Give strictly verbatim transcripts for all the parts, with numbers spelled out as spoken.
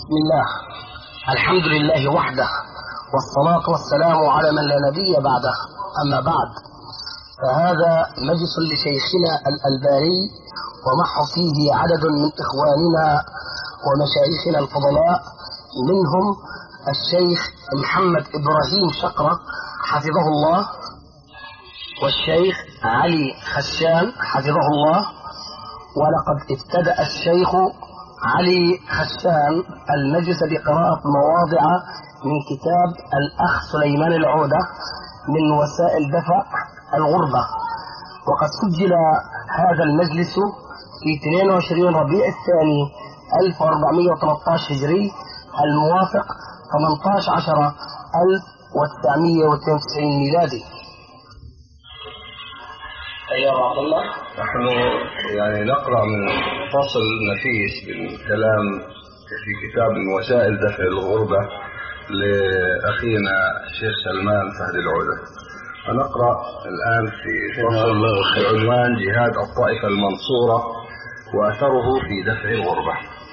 بسم الله، الحمد لله وحده، والصلاة والسلام على من لا نبي بعده. أما بعد، فهذا مجلس لشيخنا الألباني، ومح فيه عدد من إخواننا ومشايخنا الفضلاء، منهم الشيخ محمد إبراهيم شقرة حفظه الله، والشيخ علي خشان حفظه الله. ولقد ابتدأ الشيخ علي خشان المجلس بقراءة مواضع من كتاب الأخ سليمان العودة من وسائل دفع الغربة، وقد سجل هذا المجلس في اثنين وعشرين ربيع الثاني ألف وأربعمائة وثلاثة عشر هجري، الموافق ثمانية عشر عشرة ألف وتسعمائة واثنين وتسعين ميلادي. أيها عبد الله، نحن يعني نقرأ من فصل نفيس بالكلام في كتاب من وسائل دفع الغربة لأخينا الشيخ سلمان فهد العودة. ونقرأ الآن في فصل بعنوان جهاد الطائفة المنصورة وأثره في دفع الغربة.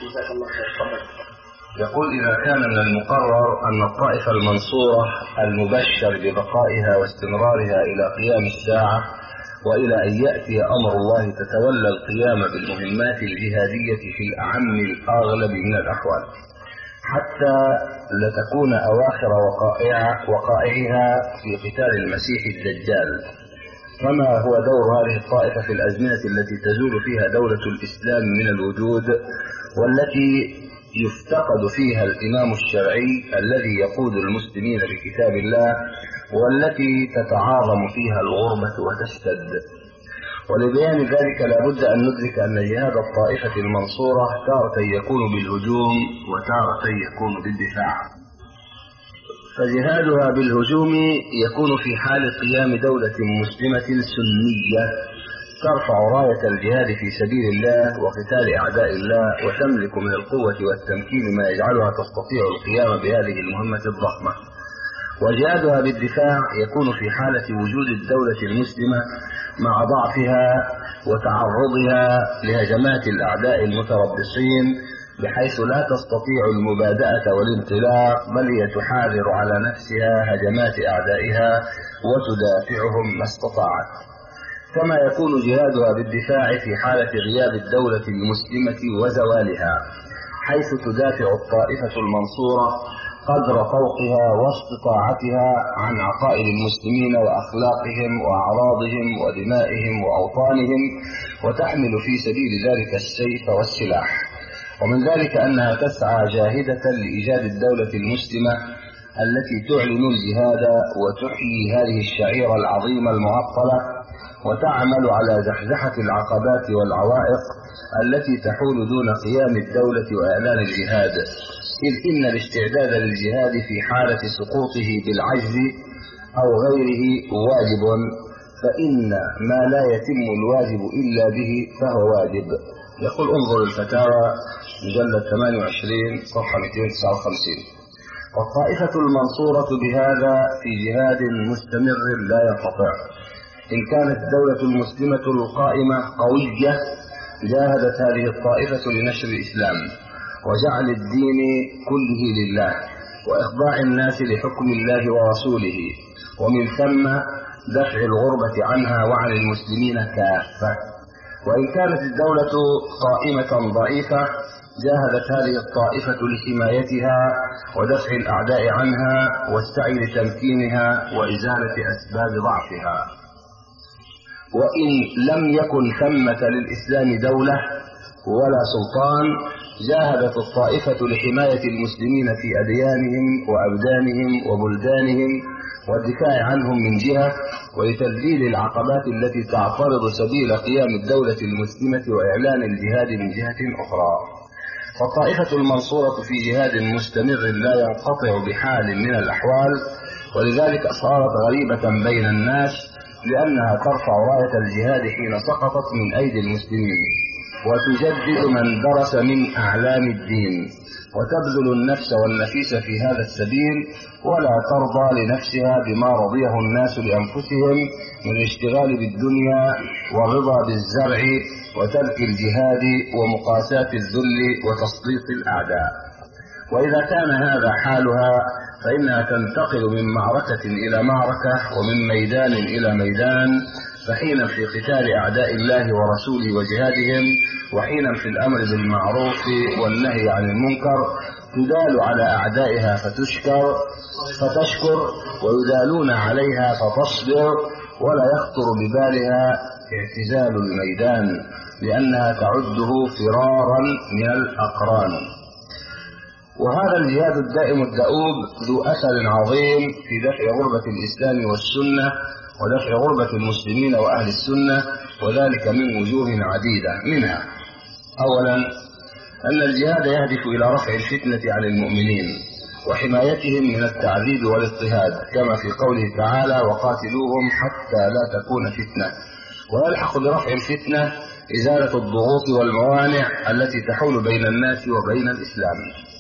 يقول: إذا كان من المقرر أن الطائفة المنصورة المبشر ببقائها واستمرارها إلى قيام الساعة وإلى أن يأتي أمر الله تتولى القيام بالمهمات الجهادية في الأعم الأغلب من الأحوال حتى لتكون أواخر وقائع وقائعها في قتال المسيح الدجال، فما هو دور هذه الطائفة في الأزمنة التي تزول فيها دولة الإسلام من الوجود، والتي يفتقد فيها الإمام الشرعي الذي يقود المسلمين بكتاب الله، والتي تتعاظم فيها الغربة وتشتد؟ ولبيان ذلك لا بد أن ندرك أن جهاد الطائفة المنصورة تارة يكون بالهجوم وتارة يكون بالدفاع. فجهادها بالهجوم يكون في حال قيام دولة مسلمة سنية ترفع راية الجهاد في سبيل الله وقتال أعداء الله، وتملك من القوة والتمكين ما يجعلها تستطيع القيام بهذه المهمة الضخمة. وجهادها بالدفاع يكون في حالة وجود الدولة المسلمة مع ضعفها وتعرضها لهجمات الأعداء المتربصين، بحيث لا تستطيع المبادئة والانطلاق، بل هي تحاذر على نفسها هجمات أعدائها وتدافعهم ما استطاعت. كما يكون جهادها بالدفاع في حالة غياب الدولة المسلمة وزوالها، حيث تدافع الطائفة المنصورة قدر طوقها واستطاعتها عن عقائد المسلمين وأخلاقهم وأعراضهم ودمائهم وأوطانهم، وتحمل في سبيل ذلك السيف والسلاح. ومن ذلك أنها تسعى جاهدة لإيجاد الدولة المسلمة التي تعلن الجهاد وتحيي هذه الشعيرة العظيمة المعطلة، وتعمل على زحزحة العقبات والعوائق التي تحول دون قيام الدولة وإعلان الجهاد، إذ إن الاستعداد للجهاد في حالة سقوطه بالعجز أو غيره واجب، فإن ما لا يتم الواجب إلا به فهو واجب. يقول: انظر الفتاوى مجلد ثمانية وعشرين صفحة مئتين وتسعة وخمسين. والطائفة المنصورة بهذا في جهاد مستمر لا ينقطع. إن كانت الدولة المسلمة القائمة قوية، جاهدت هذه الطائفة لنشر الإسلام وجعل الدين كله لله وإخضاع الناس لحكم الله ورسوله، ومن ثم دفع الغربة عنها وعن المسلمين كافة. وإن كانت الدولة قائمة ضعيفة، جاهدت هذه الطائفة لحمايتها ودفع الأعداء عنها والسعي لتمكينها وإزالة أسباب ضعفها. وإن لم يكن ثمة للإسلام دولة ولا سلطان، جاهدت الطائفة لحماية المسلمين في أديانهم وأبدانهم وبلدانهم والدفاع عنهم من جهة، ولتذليل العقبات التي تعترض سبيل قيام الدولة المسلمة وإعلان الجهاد من جهة أخرى. فالطائفة المنصورة في جهاد مستمر لا ينقطع بحال من الأحوال، ولذلك صارت غريبة بين الناس، لأنها ترفع راية الجهاد حين سقطت من أيدي المسلمين، وتجدد من درس من أعلام الدين، وتبذل النفس والنفيس في هذا السبيل، ولا ترضى لنفسها بما رضيه الناس لأنفسهم من الاشتغال بالدنيا والرضا بالزرع وترك الجهاد ومقاساة الذل وتسليط الأعداء. وإذا كان هذا حالها فإنها تنتقل من معركة إلى معركة ومن ميدان إلى ميدان، فحينا في قتال أعداء الله ورسوله وجهادهم، وحينا في الأمر بالمعروف والنهي عن المنكر، تدال على أعدائها فتشكر فتشكر ويدالون عليها فتصبر، ولا يخطر ببالها اعتزال الميدان لأنها تعده فرارا من الأقران. وهذا الجهاد الدائم الدؤوب ذو أثر عظيم في دفع غربة الإسلام والسنة ودفع غربة المسلمين وأهل السنة، وذلك من وجوه عديدة. منها أولا أن الجهاد يهدف إلى رفع الفتنة عن المؤمنين وحمايتهم من التعذيب والاضطهاد، كما في قوله تعالى وقاتلوهم حتى لا تكون فتنة. ويلحق برفع الفتنة إزالة الضغوط والموانع التي تحول بين الناس وبين الإسلام.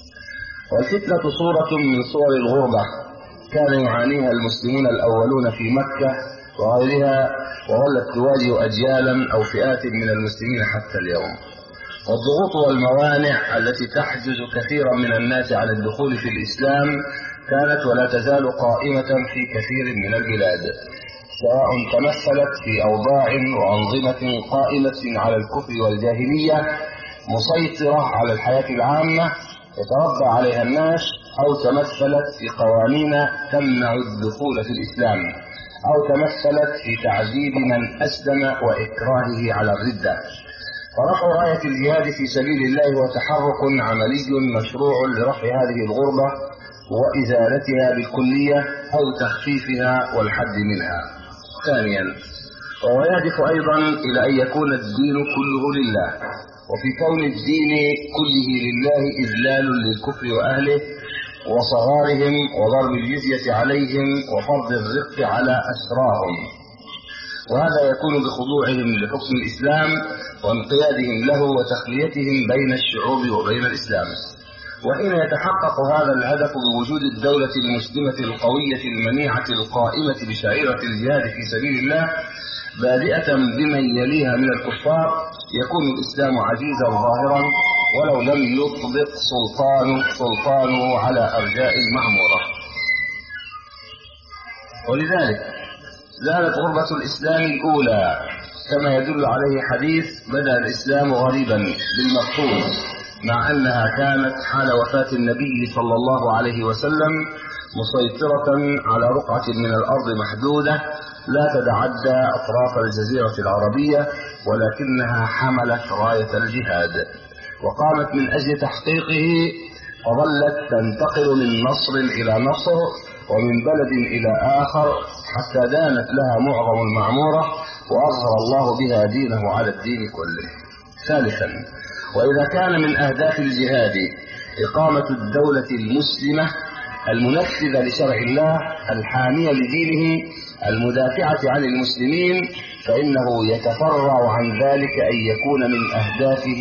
والفتنة صورة من صور الغربة كان يعانيها المسلمون الأولون في مكة وغيرها، وظلت تواجه أجيالا أو فئات من المسلمين حتى اليوم. والضغوط والموانع التي تحجز كثيرا من الناس عن الدخول في الإسلام كانت ولا تزال قائمة في كثير من البلاد، سواء تمثلت في أوضاع وأنظمة قائمة على الكفر والجاهلية مسيطرة على الحياة العامة يتربى عليها الناس، أو تمثلت في قوانين تمنع الدخول في الإسلام، أو تمثلت في تعذيب من أسلم وإكراهه على الردة. فرفع راية الجهاد في سبيل الله هو تحرك عملي مشروع لرفع هذه الغربة وإزالتها بالكلية أو تخفيفها والحد منها. ثانيا وهو يهدف أيضا إلى أن يكون الدين كله لله، وفي كون الدين كله لله إذلال للكفر وأهله وصغارهم وضرب الجزية عليهم وفرض الرق على أسراهم، وهذا يكون بخضوعهم لحكم الإسلام وانقيادهم له وتخليتهم بين الشعوب وبين الإسلام. وحين يتحقق هذا الهدف بوجود الدولة المسلمة القوية المنيعة القائمة بشعيرة الجهاد في سبيل الله بادئة بمن يليها من الكفار، يكون الإسلام عزيزا ظاهرا ولو لم يطبق سلطان سلطانه على أرجاء المعمورة. ولذلك زالت غربة الإسلام الأولى، كما يدل عليه حديث بدأ الإسلام غريبا بالمفهوم، مع أنها كانت حال وفاة النبي صلى الله عليه وسلم مسيطرة على رقعة من الأرض محدودة لا تتعدى أطراف الجزيرة العربية، ولكنها حملت راية الجهاد وقامت من أجل تحقيقه، وظلت تنتقل من نصر إلى نصر ومن بلد إلى آخر حتى دانت لها معظم المعمورة وأظهر الله بها دينه على الدين كله. ثالثا وإذا كان من أهداف الجهاد إقامة الدولة المسلمة المنفذة لشرع الله الحامية لدينه المدافعة عن المسلمين، فإنه يتفرع عن ذلك أن يكون من أهدافه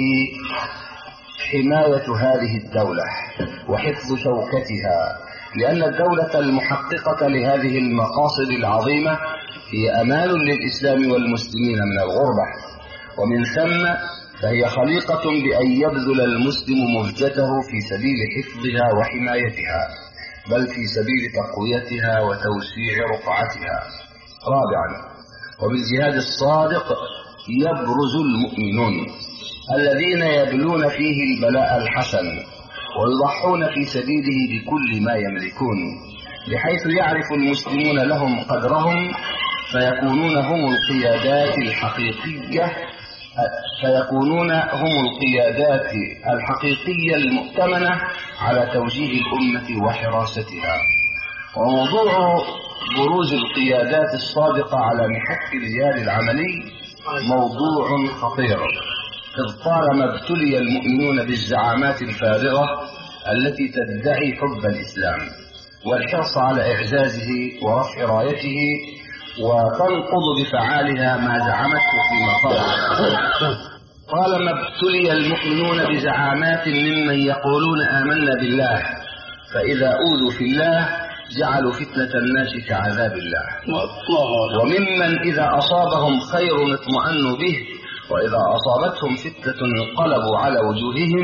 حماية هذه الدولة وحفظ شوكتها، لأن الدولة المحققة لهذه المقاصد العظيمة هي أمان للإسلام والمسلمين من الغربة، ومن ثم فهي خليقة بأن يبذل المسلم مهجته في سبيل حفظها وحمايتها، بل في سبيل تقويتها وتوسيع رقعتها. رابعا وبالجهاد الصادق يبرز المؤمنون الذين يبلون فيه البلاء الحسن ويضحون في سبيله بكل ما يملكون، بحيث يعرف المسلمون لهم قدرهم فيكونون هم القيادات الحقيقية فيكونون هم القيادات الحقيقية المؤتمنة على توجيه الأمة وحراستها. وموضوع بروز القيادات الصادقة على محك الجهاد العملي موضوع خطير، إذ طالما ابتلي المؤمنون بالزعامات الفارغة التي تدعي حب الإسلام والحرص على إعزازه ورفع رايته وتنقض بفعالها ما زعمته في مقام. طالما ابتلي المؤمنون بزعامات ممن يقولون آمنا بالله، فإذا أوذوا في الله جعلوا فتنة الناس كعذاب الله، وممن إذا أصابهم خير اطمأنوا به، وإذا أصابتهم فتنة انقلبوا على وجوههم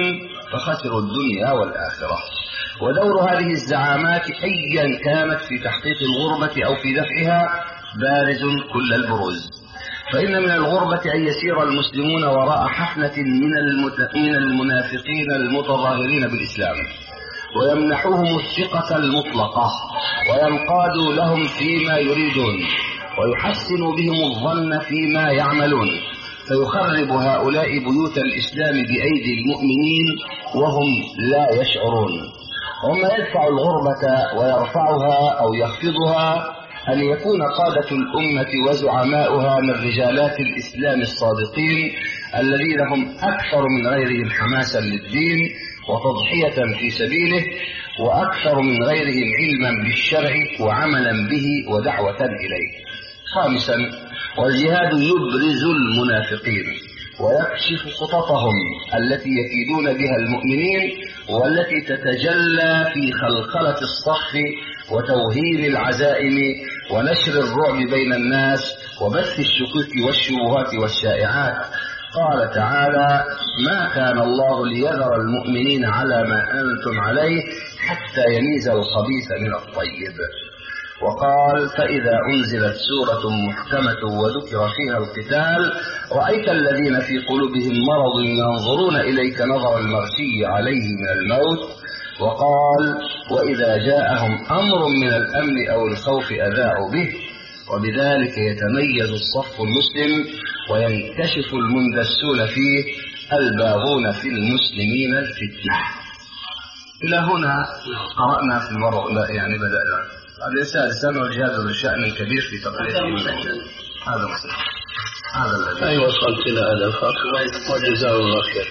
فخسروا الدنيا والآخرة. ودور هذه الزعامات أيا كانت في تحقيق الغربة أو في دفعها بارز كل البروز. فإن من الغربة أن يسير المسلمون وراء حفنة من المنافقين المتظاهرين بالإسلام ويمنحوهم الثقة المطلقة وينقادوا لهم فيما يريدون ويحسنوا بهم الظن فيما يعملون، فيخرب هؤلاء بيوت الإسلام بأيدي المؤمنين وهم لا يشعرون. وما يدفع الغربة ويرفعها أو يخفضها أن يكون قادة الأمة وزعماؤها من رجالات الإسلام الصادقين الذين هم أكثر من غيرهم حماسا للدين وتضحية في سبيله، وأكثر من غيرهم علما بالشرع وعملا به ودعوة إليه. خامسا، والجهاد يبرز المنافقين ويكشف خططهم التي يكيدون بها المؤمنين والتي تتجلى في خلخلة الصف وتوهين العزائم ونشر الرعب بين الناس وبث الشكوك والشبهات والشائعات. قال تعالى: ما كان الله ليذر المؤمنين على ما أنتم عليه حتى يميز الخبيث من الطيب. وقال: فإذا أنزلت سورة محكمة وذكر فيها القتال رأيت الذين في قلوبهم مرض ينظرون إليك نظر المغشي عليه من الموت. وقال: وإذا جاءهم أمر من الأمن أو الخوف أذاعوا به. وبذلك يتميز الصف المسلم وينكشف المندسون فيه الباغون في المسلمين الفتنة. إلى هنا قرأنا في المرة يعني بدأنا. السادسا والجهاد ذو شأن كبير في تقرير المنهج. هذا مسلم. هذا الذي أي وصلت إلى هذا الفصل وجزاه الله خير.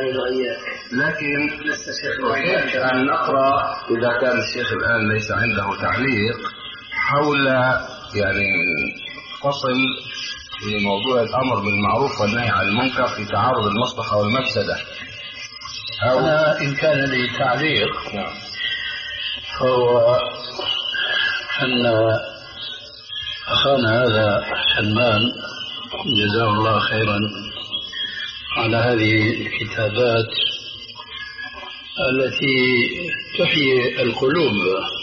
لكن أحب أن نقرأ إذا كان الشيخ الآن ليس عنده تعليق حول يعني فصل في موضوع الأمر بالمعروف والنهي عن المنكر في تعارض المصلحة والمفسدة. أنا إن كان لي تعليق فهو أن أخانا هذا سلمان جزاه الله خيرا على هذه الكتابات التي تحيي القلوب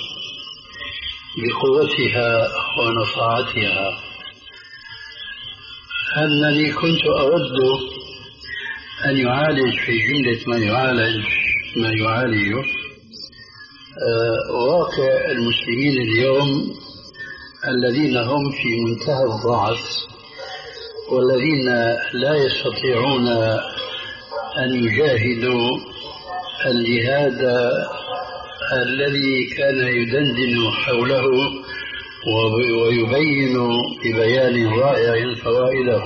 بقوتها ونصاعتها، أنني كنت أود أن يعالج في جملة ما يعالج ما يعالج واقع المسلمين اليوم الذين هم في منتهى الضعف والذين لا يستطيعون أن يجاهدوا الجهاد الذي كان يدندن حوله ويبين ببيان رائع فوائده.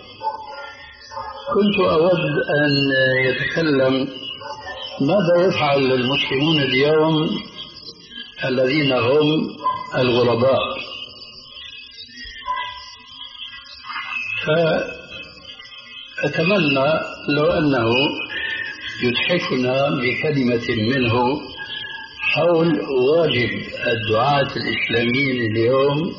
كنت أود أن يتكلم ماذا يفعل المسلمون اليوم الذين هم الغرباء. فأتمنى لو أنه يتحفنا بكلمة منه حول واجب الدعاة الإسلاميين اليوم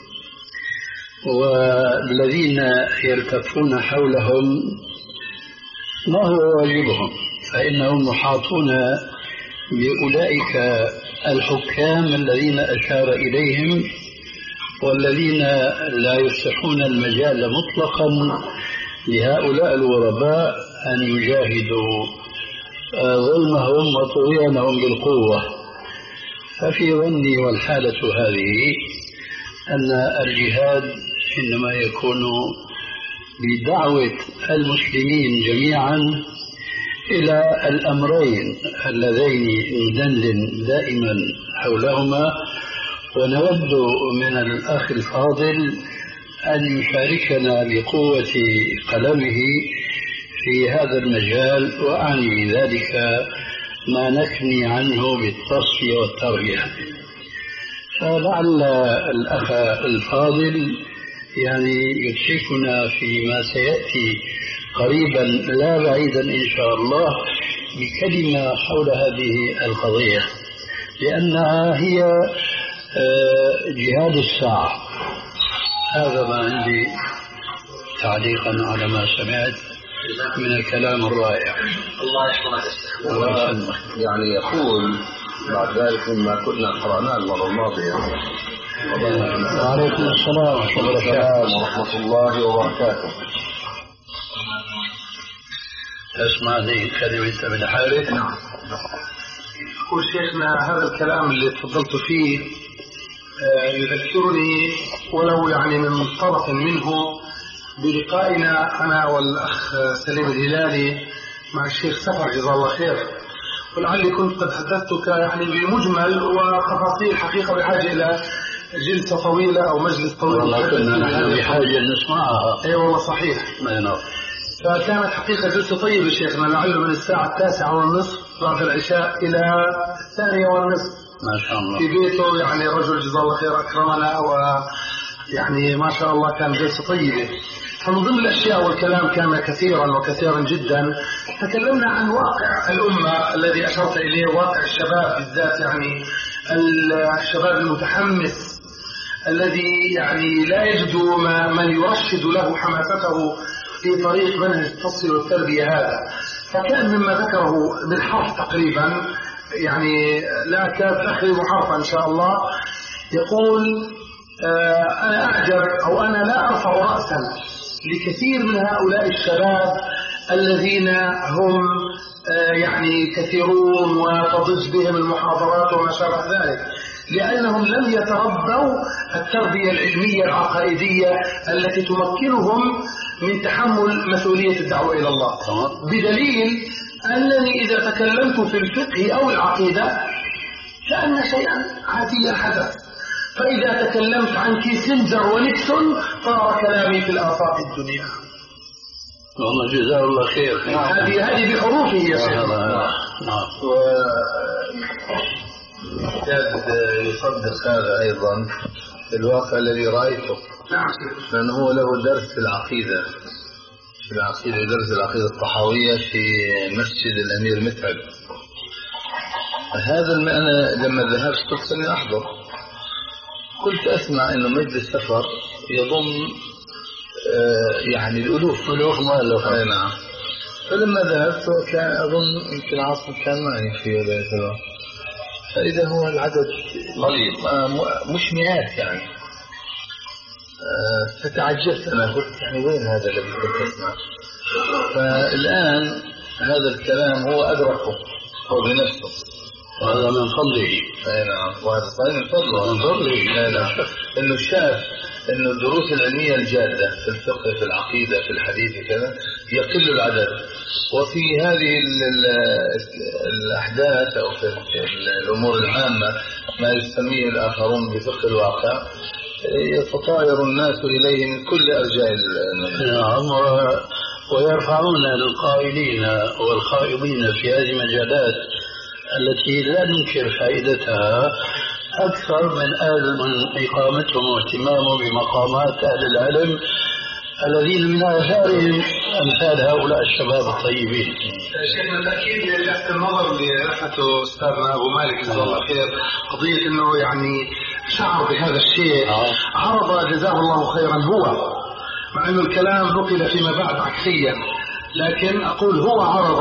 والذين يلتفون حولهم، ما هو واجبهم؟ فإنهم محاطون بأولئك الحكام الذين أشار إليهم والذين لا يفتحون المجال مطلقا لهؤلاء الغرباء أن يجاهدوا ظلمهم وطغيانهم بالقوة. ففي ظني والحالة هذه أن الجهاد إنما يكون بدعوة المسلمين جميعا إلى الأمرين اللذين ندندن دائما حولهما، ونود من الأخ الفاضل أن يشاركنا بقوة قلمه في هذا المجال، وأعني بذلك ما نكني عنه بالتصفية والتربية. فلعل الأخ الفاضل يعني يتشفنا فيما سيأتي قريبا لا بعيدا إن شاء الله بكلمة حول هذه القضية، لأنها هي جهاد الساعة. هذا ما عندي تعليقا على ما سمعت، من الكلام الرائع. الله يحفظك. يعني يقول بعد ذلك مما كنا قرأناه المرة الماضية. وعليكم السلام ورحمة الله وبركاته. اسمعني كلمة من حالك. نعم. يقول شيخنا هذا الكلام اللي تفضلت فيه يذكرني ولو يعني من طرف منه بلقائنا أنا والأخ سليم الهلالي مع الشيخ سفر جزاه الله خير، ولعلي كنت قد حدثتك يعني بمجمل وتفاصيل حقيقة بحاجة إلى جلسة طويلة أو مجلس طويل. والله كنا بحاجة نسمعها. أي والله صحيح. ما فكانت حقيقة جلسة طيبة شيخنا، لعله من الساعة التاسعة والنصف بعد العشاء إلى الثانية والنصف. ما شاء الله. في بيته يعني رجل جزاه الله خير أكرمنا، ويعني ما شاء الله كان جلسة طيبة. فمن ضمن الأشياء والكلام كان كثيرا وكثيرا جدا، تكلمنا عن واقع الأمة الذي أشرت إليه، واقع الشباب بالذات، يعني الشباب المتحمس الذي يعني لا يجد من يرشد له حماسته في طريق منهج التصفية والتربية هذا. فكان مما ذكره بالحرف تقريبا، يعني لا أكاد أخرج حرفا إن شاء الله، يقول آه أنا أعجب أو أنا لا أرفع رأسا لكثير من هؤلاء الشباب الذين هم آه يعني كثيرون وتضج بهم المحاضرات وما شابه ذلك، لأنهم لم يتربوا التربية العلمية العقائدية التي تمكنهم من تحمل مسؤولية الدعوة إلى الله. بدليل أنني إذا تكلمت في الفقه أو العقيدة كأن شيئا عاديا حدث، فإذا تكلمت عن كيسنجر ونيكسون صار كلامي في الآفاق الدنيا. والله جزاه الله خير. هذه هذه بحروفه يا شيخ. نعم. وكاد يصدق هذا أيضا الواقع الذي رأيته. نعم. لأنه هو له درس في العقيدة، في العقيدة درس العقيدة الطحاوية في مسجد الأمير متعب. هذا أنا لما ذهبت قلت أني أحضر، كنت أسمع أنه مجلس سفر يضم آه يعني الألوف ألوف مؤلفة. أي نعم. فلما ذهبت كان أظن يمكن عاصم كان معي في ذلك الوقت، فإذا هو العدد قليل آه مش مئات يعني. آه فتعجبت أنا، قلت يعني وين هذا الذي كنت أسمع؟ فالآن هذا الكلام هو أدركه هو بنفسه، وهذا من فضله. أي نعم. وهذا صحيح من فضله. من فضله. أي نعم. إنه شاف إنه الدروس العلمية الجادة في الفقه في العقيدة في الحديث كذا يقل العدد، وفي هذه ال ال الأحداث أو في الأمور العامة ما يسميه الآخرون بفقه الواقع يتطاير الناس إليه من كل أرجاء نعم، ويرفعون القائلين والخائضين في هذه المجالات التي لا ننكر فائدتها أكثر من أهل من إقامتهم واهتمامهم بمقامات أهل العلم الذين من آثارهم أمثال هؤلاء الشباب الطيبين. شيخنا التأكيد لفت النظر اللي رفعته أستاذنا أبو مالك جزاه الله خير، قضية أنه يعني شعر بهذا الشيء، عرض جزاه الله خيرا هو، مع أنه الكلام نقل فيما بعد عكسيا، لكن أقول هو عرض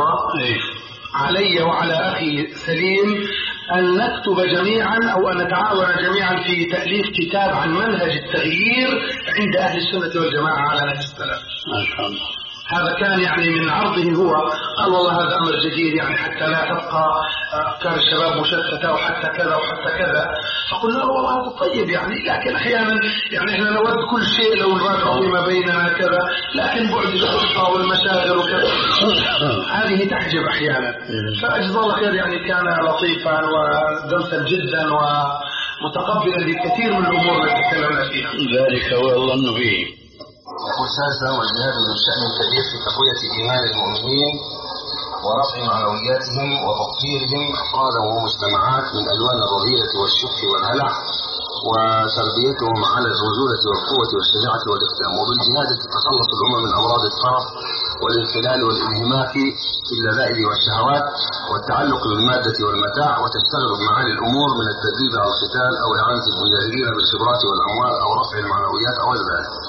علي وعلى أخي سليم أن نكتب جميعا أو أن نتعاون جميعا في تأليف كتاب عن منهج التغيير عند أهل السنة والجماعة على نهج السلف. ما شاء الله. هذا كان يعني من عرضه هو، قال والله هذا أمر جديد يعني حتى لا تبقى أفكار الشباب مشتتة وحتى كذا وحتى كذا. فقلنا له والله هذا طيب يعني، لكن أحيانا يعني إحنا نود كل شيء لو نراجع فيما بيننا كذا، لكن بعد الأسرة والمشاغل وكذا هذه تحجب أحيانا. فأجزاه الله خير يعني كان لطيفا ودمسا جدا ومتقبلا لكثير من الأمور التي تكلمنا فيها. ذلك هو الظن به. يقول سادسا: والجهاد ذو شأن كبير في تقوية إيمان المؤمنين ورفع معنوياتهم وتطهيرهم أفرادا ومجتمعات من ألوان الرذيلة والشك والهلع، وتربيتهم على الرجولة والقوة والشجاعة والإقدام. وبالجهاد تتخلص الأمم من أمراض الطرف والانفلال والانهماك في اللذائذ والشهوات والتعلق بالمادة والمتاع، وتشتغل بمعالي الأمور من التدريب على القتال أو إعانة المجاهدين بالخبرات والأموال أو رفع المعنويات أو ذلك.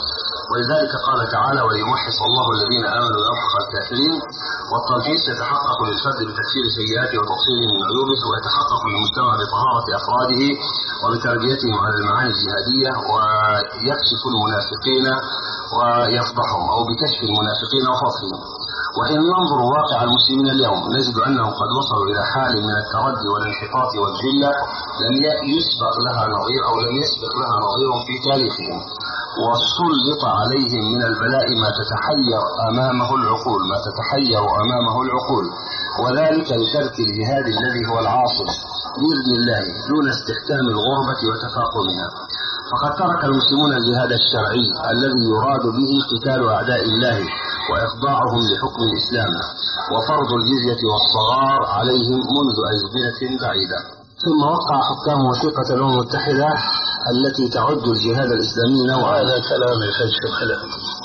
ولذلك قال تعالى وليمحص الله الذين آمنوا ويمحق الكافرين. والتمحيص يتحقق للفرد بتكفير سيئاته وتقصيره من عيوبه، ويتحقق للمجتمع بطهارة أفراده وبتربيتهم على المعاني الجهادية، ويكشف المنافقين ويفضحهم أو بكشف المنافقين وفضحهم. وحين ننظر واقع المسلمين اليوم نجد أنهم قد وصلوا إلى حال من التردي والانحطاط والذلة لم يسبق لها نظير أو لم يسبق لها نظير في تاريخهم، وسلط عليهم من البلاء ما تتحير أمامه العقول ما تتحير أمامه العقول وذلك لترك الجهاد الذي هو العاصم بإذن الله دون استحكام الغربة وتفاقمها. فقد ترك المسلمون الجهاد الشرعي الذي يراد به قتال أعداء الله وإخضاعهم لحكم الإسلام وفرض الجزية والصغار عليهم منذ أزمنة بعيدة. ثم وقع حكام وثيقة الأمم المتحدة التي تعد الجهاد الإسلامي نوعا. هذا كلام الخلف الخلف.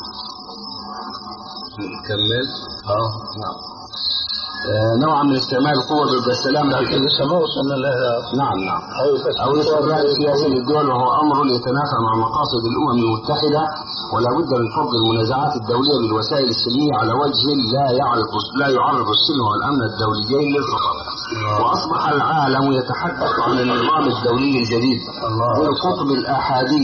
نكمل. اه نعم. نوعا من استعمال القوة ضد السلام، لكن لسه ما وصلنا لها. نعم نعم. أو الاستغلال السياسي للدول، وهو أمر يتنافى مع مقاصد الأمم المتحدة، ولا بد من فرض المنازعات الدولية بالوسائل السلمية على وجه لا يعرض لا يعرض السلم والأمن الدوليين للخطر. وأصبح العالم يتحدث عن النظام الدولي الجديد بالقطب الآحادي،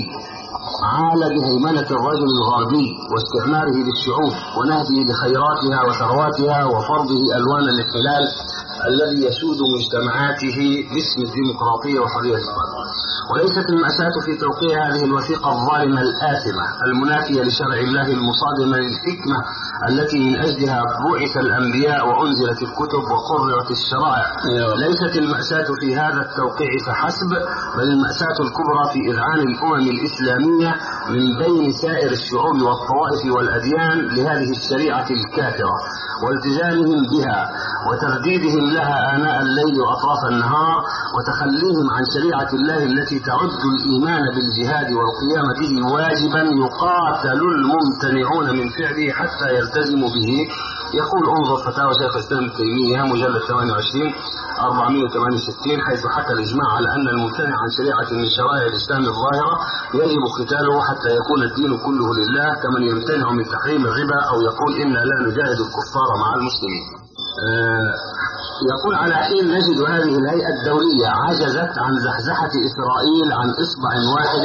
عال بهيمنة الرجل الغربي واستعماره للشعوب ونهبه لخيراتها وثرواتها وفرضه ألوان الاحتلال الذي يسود مجتمعاته باسم الديمقراطية وحرية الفرد. وليست المأساة في توقيع هذه الوثيقة الظالمة الآثمة المنافية لشرع الله المصادمة للحكمة التي من أجلها بعث الأنبياء وأنزلت الكتب وقررت الشرائع. ليست المأساة في هذا التوقيع فحسب، بل المأساة الكبرى في إذعان الأمم الإسلامية من بين سائر الشعوب والطوائف والأديان لهذه الشريعة الكافرة والتزامهم بها وترديدهم لها آناء الليل وأطراف النهار وتخليهم عن شريعة الله التي تعد الإيمان بالجهاد والقيام به واجبا يقاتل الممتنعون من فعله حتى يلتزموا به. يقول انظر فتاوى شيخ الإسلام ابن تيمية مجلد ثمانية وعشرين أربعمائة وثمانية وستين، حيث حكى الإجماع على أن الممتنع عن شريعة من شرائع الإسلام الظاهرة يجب قتاله حتى يكون الدين كله لله، كمن يمتنع من تحريم الربا أو يقول إنا لا نجاهد الكفار مع المسلمين. أه يقول على حين نجد هذه الهيئة الدولية عجزت عن زحزحة إسرائيل عن إصبع واحد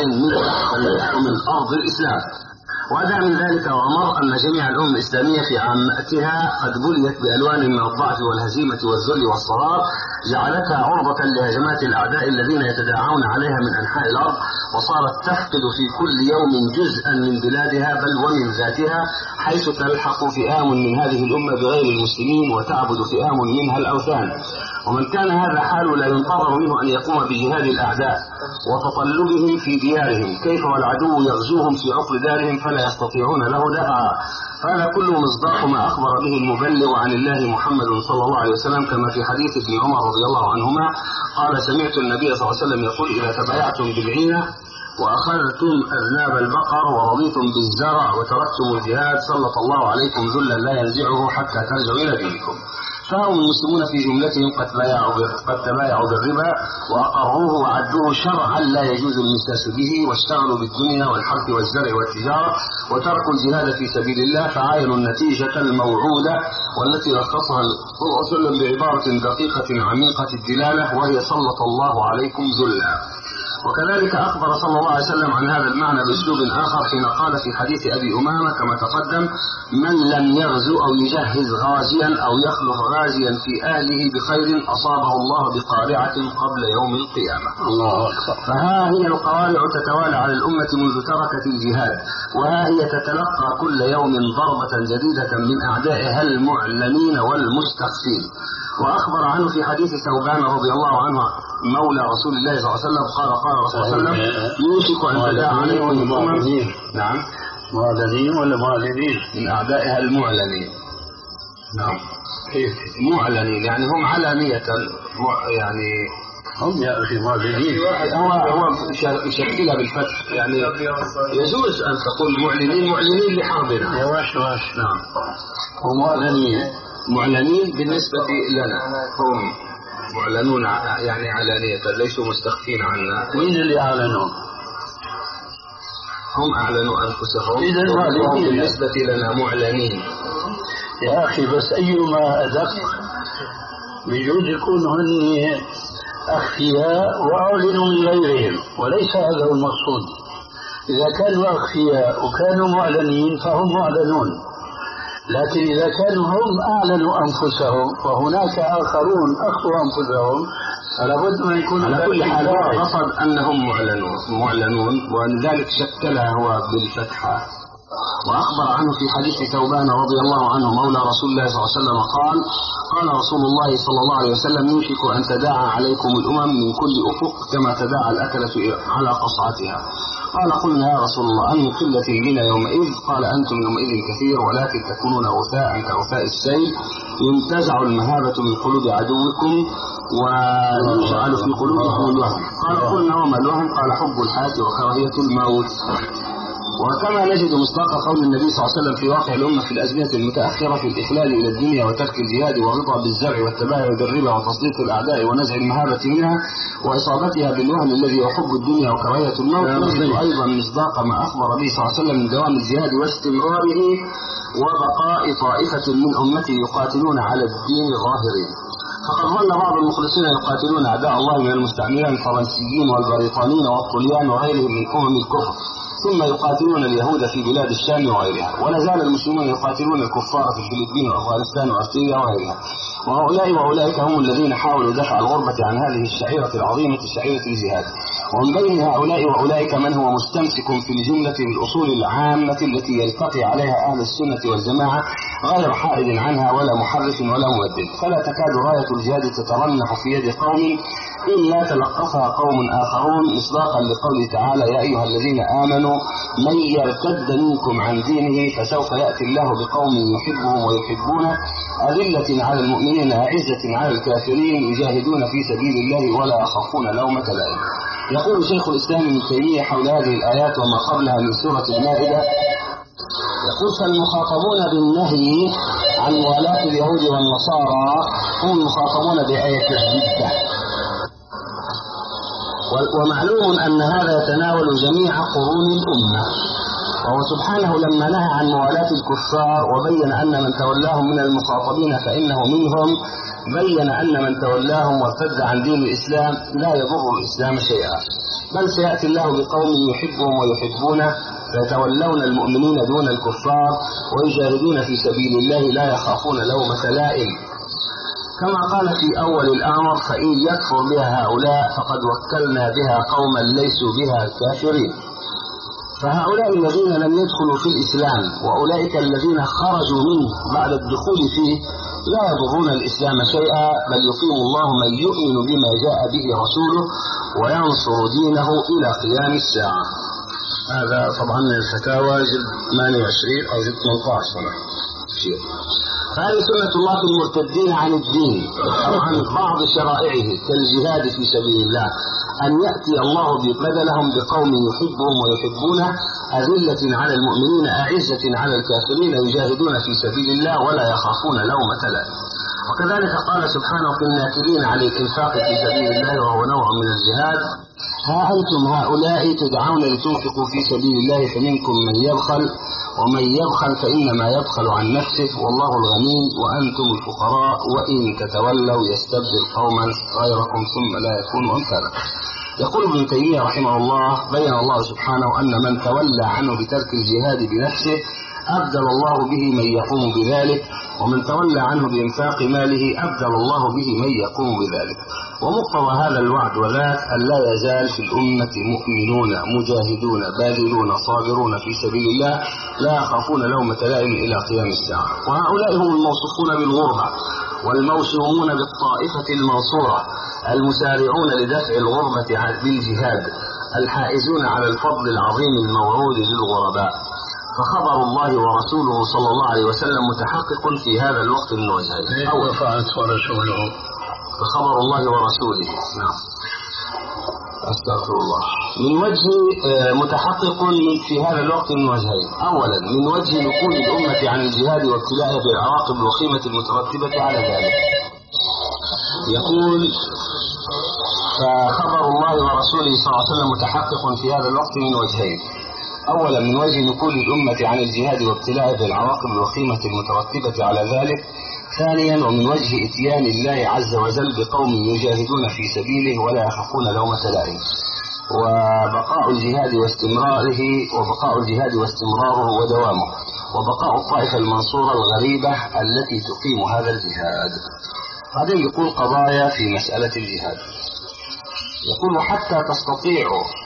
من من أرض الإسلام. وأدى من ذلك وأمر أن جميع الأمم الإسلامية في عامتها قد بليت بألوان من الضعف والهزيمة والذل والصغار جعلتها عرضة لهجمات الأعداء الذين يتداعون عليها من أنحاء الأرض، وصارت تفقد في كل يوم جزءا من بلادها بل ومن ذاتها، حيث تلحق فئام من هذه الأمة بغير المسلمين وتعبد فئام منها الأوثان. ومن كان هذا حاله لا ينتظر منه أن يقوم بجهاد الأعداء وتطلبهم في ديارهم، كيف والعدو يغزوهم في عقر دارهم فلا يستطيعون له دفعا. فهذا كله مصداق ما أخبر به المبلغ عن الله محمد صلى الله عليه وسلم، كما في حديث ابن عمر رضي الله عنهما قال سمعت النبي صلى الله عليه وسلم يقول إذا تبايعتم بالعينة وأخذتم أذناب البقر ورضيتم بالزرع وتركتم الجهاد سلط الله عليكم ذلا لا ينزعه حتى ترجعوا إلى دينكم. فهم المسلمون في جملتهم قد بايعوا قد تبايعوا بالربا وأقروه وعدوه شرعا لا يجوز المساس به، واشتغلوا بالدنيا والحرث والزرع والتجارة وتركوا الجهاد في سبيل الله، فعاينوا النتيجة الموعودة والتي لخصها صلى الله عليه وسلم بعبارة دقيقة عميقة الدلالة وهي سلط الله عليكم ذلا. وكذلك أخبر صلى الله عليه وسلم عن هذا المعنى بأسلوب آخر حين قال في حديث أبي أمامة كما تقدم من لم يغزو أو يجهز غازيا أو يخلف غازيا في أهله بخير أصابه الله بقارعة قبل يوم القيامة. الله أكبر. فها هي القوارع تتوالى على الأمة منذ تركت الجهاد، وها هي تتلقى كل يوم ضربة جديدة من أعدائها المعلنين والمستخفين. وأخبر عنه في حديث ثوبان رضي الله عنه مولى رسول الله صلى الله عليه وسلم قال قال رسول الله صلى الله عليه وسلم يوشك أن تداعى عليكم الأمم. نعم معلنين ولا معلنين؟ من أعدائها المعلنين. نعم كيف؟ معلنين يعني هم علانية يعني هم يا أخي معلنين. هو هو يشكلها بالفتح يعني يجوز أن تقول معلنين معلنين لحربنا. يا واش واش. نعم ومعلنين معلنين بالنسبة لنا هم معلنون يعني علانية ليسوا مستخفين عنا. مين اللي أعلنوا؟ هم أعلنوا أنفسهم إذن وهم بالنسبة لنا معلنين. يا أخي بس أيما أدق بجوز يكون هن أخفياء وأعلنوا من غيرهم، وليس هذا هو المقصود. إذا كانوا أخفياء وكانوا معلنين فهم معلنون، لكن إذا كانوا هم أعلنوا أنفسهم وهناك آخرون أخفوا أنفسهم فلا بد من يكون على كل حال قصد أنهم معلنون معلنون ولذلك شكلها هو بالفتحة. وأخبر عنه في حديث ثوبان رضي الله عنه مولى رسول الله صلى الله عليه وسلم قال: قال رسول الله صلى الله عليه وسلم: يوشك أن تداعى عليكم الأمم من كل أفق كما تداعى الأكلة على قصعتها. قال: قلنا يا رسول الله أن قلة بنا يومئذ؟ قال: أنتم يومئذ كثير ولكن تكونون غثاء كغثاء السيل، ينتزع المهابة من قلوب عدوكم ويجعل في قلوبكم الوهن. قال: قلنا وما الوهن؟ قال: حب الحياة وكراهية الموت. وكما نجد مصداق قول النبي صلى الله عليه وسلم في واقع الأمة في الأزمنة المتأخرة في الإخلال إلى الدنيا وترك الجهاد والرضا بالزرع والتباهي بالربا وتسليط الأعداء ونزع المهابة منها وإصابتها بالوهن الذي يحب الدنيا وكراهية الموت، نجد أيضا مصداق ما أخبر به صلى الله عليه وسلم من دوام الجهاد واستمراره وبقاء طائفة من أمته يقاتلون على الدين ظاهرين. فقد ظل بعض المخلصين يقاتلون أعداء الله من المستعمرين الفرنسيين والبريطانيين والطليان وغيرهم من أمم الكفر، ثم يقاتلون اليهود في بلاد الشام وغيرها، ولا زال المسلمون يقاتلون الكفار في الفلبين وأفغانستان وأستراليا وغيرها. وهؤلاء وأولئك هم الذين حاولوا دفع الغربة عن هذه الشعيرة العظيمة شعيرة الجهاد. ومن بين هؤلاء وأولئك من هو مستمسك في الجملة بالأصول العامة التي يلتقي عليها أهل السنة والجماعة غير حائد عنها ولا محرف ولا مبدل، فلا تكاد راية الجهاد تترنح في يد قوم إلا تلقفها قوم آخرون، مصداقا لقوله تعالى: يا أيها الذين آمنوا من يرتد منكم عن دينه فسوف يأتي الله بقوم يحبهم ويحبونه أذلة على المؤمنين أعزة على الكافرين يجاهدون في سبيل الله ولا يخافون لومة لائم. يقول شيخ الإسلام ابن تيمية حول هذه الآيات وما قبلها من سورة المائدة، يقول: فالمخاطبون بالنهي عن موالاة اليهود والنصارى هم المخاطبون بآية الردة. ومعلوم أن هذا يتناول جميع قرون الأمة، وهو سبحانه لما نهى عن موالاة الكفار وبين أن من تولاهم من المخاطبين فإنه منهم، بين أن من تولاهم وارتد عن دين الإسلام لا يضر الإسلام شيئا، بل سيأتي الله بقوم يحبهم ويحبونه فيتولون المؤمنين دون الكفار ويجاهدون في سبيل الله لا يخافون لومة لائم، كما قال في أول الأمر: فإن يكفر بها هؤلاء فقد وكلنا بها قوما ليسوا بها كافرين. فهؤلاء الذين لم يدخلوا في الإسلام وأولئك الذين خرجوا منه بعد الدخول فيه لا يضرون الإسلام شيئا، بل يقيم الله من يؤمن بما جاء به رسوله وينصر دينه إلى قيام الساعة. هذا طبعا من الفتاوى جلد ثمانية وعشرين أو جلد ثمانية عشر. فهذه سنة الله في المرتدين عن الدين عن بعض شرائعه كالجهاد في سبيل الله، أن يأتي الله بدلهم بقوم يحبهم ويحبونه أذلة على المؤمنين أعزة على الكافرين يجاهدون في سبيل الله ولا يخافون لومة لائم. وكذلك قال سبحانه: في الناكلين على الإنفاق في سبيل الله وهو نوع من الجهاد: ها أنتم هؤلاء تدعون لتنفقوا في سبيل الله فمنكم من يبخل ومن يبخل فإنما يبخل عن نفسه والله الغني وأنتم الفقراء وإن تتولوا يستبدل قوما غيركم ثم لا يكونوا أمثالكم. يقول ابن تيمية رحمه الله: بين الله سبحانه أن من تولى عنه بترك الجهاد بنفسه أبدل الله به من يقوم بذلك، ومن تولى عنه بإنفاق ماله أبدل الله به من يقوم بذلك. ومقتضى هذا الوعد وذاك أن لا يزال في الأمة مؤمنون مجاهدون باذلون صابرون في سبيل الله لا يخافون لومة لائم إلى قيام الساعة. وهؤلاء هم الموصوفون بالغربة والموسومون بالطائفة المنصورة المسارعون لدفع الغربة بالجهاد الحائزون على الفضل العظيم الموعود للغرباء. فخبر الله ورسوله صلى الله عليه وسلم متحقق في هذا الوقت من وجهين. أول فعلت ورسوله فخبر الله ورسوله نعم أستغفر الله من وجه متحقق في هذا الوقت من وجهين. أولا من وجه نقول الأمة عن الجهاد وابتلاءها بالعواقب الوخيمة المترتبة على ذلك. يقول: فخبر الله ورسوله صلى الله عليه وسلم متحقق في هذا الوقت من وجهين. أولا من وجه نقول الأمة عن الجهاد وابتلاء بالعواقب الوخيمة المترتبة على ذلك. ثانيا ومن وجه إتيان الله عز وجل بقوم يجاهدون في سبيله ولا يخافون لومة لائم، وبقاء الجهاد واستمراره وبقاء الجهاد واستمراره ودوامه، وبقاء الطائفة المنصورة الغريبة التي تقيم هذا الجهاد. بعدين يقول قضايا في مسألة الجهاد، يقول حتى تستطيع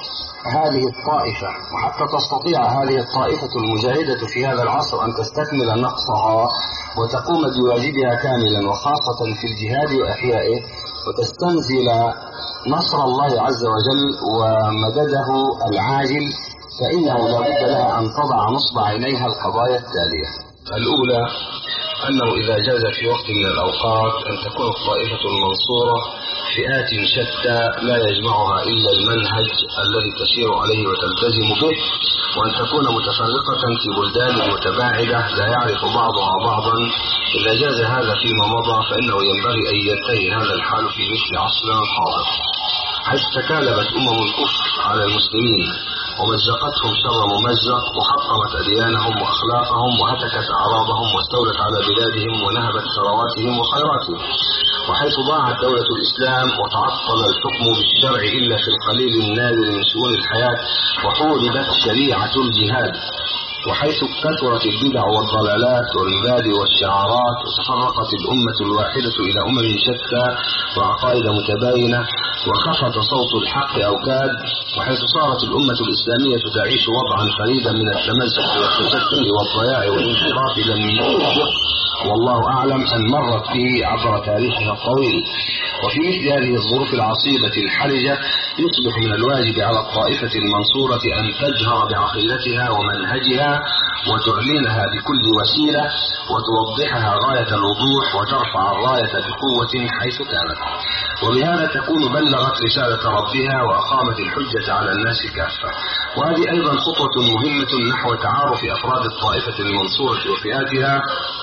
هذه الطائفة وحتى تستطيع هذه الطائفة المجاهدة في هذا العصر أن تستكمل نقصها وتقوم بواجبها كاملا وخاصة في الجهاد وإحيائه، وتستنزل نصر الله عز وجل ومدده العاجل، فإنه لا بد لها أن تضع نصب عينيها القضايا التالية. الأولى أنه إذا جاز في وقت من الأوقات أن تكون الطائفة المنصورة فئات شتى لا يجمعها إلا المنهج الذي تسير عليه وتلتزم به، وأن تكون متفرقة في بلدان متباعدة لا يعرف بعضها بعضا. إذا جاز هذا فيما مضى فإنه ينبغي أن ينتهي هذا الحال في مثل عصرنا الحاضر، حيث تكالبت أمم الكفر على المسلمين ومزقتهم شر ممزق وحطمت أديانهم وأخلاقهم وهتكت أعراضهم واستولت على بلادهم ونهبت ثرواتهم وخيراتهم، وحيث ضاعت دولة الإسلام وتعطل الحكم بالشرع إلا في القليل النادر من شؤون الحياة وحوربت شريعة الجهاد، وحيث كثرت البدع والضلالات والمبادئ والشعارات وتفرقت الأمة الواحدة إلى أمم شتى وعقائد متباينة وخفت صوت الحق أوكاد، وحيث صارت الأمة الإسلامية تعيش وضعا فريدا من التمزق والتشتت والضياع والانحراف لم يسبق والله أعلم أن مرت به عبر تاريخها الطويل. وفي مثل هذه الظروف العصيبة الحرجة يصبح من الواجب على الطائفة المنصورة أن تجهر بعقيدتها ومنهجها وتعلنها بكل وسيلة وتوضحها غاية الوضوح وترفع الراية بقوة حيث كانت، وبهذا تكون بلغت رسالة ربها وأقامت الحجة على الناس كافة. وهذه أيضا خطوة مهمة نحو تعارف أفراد الطائفة المنصورة وفئاتها،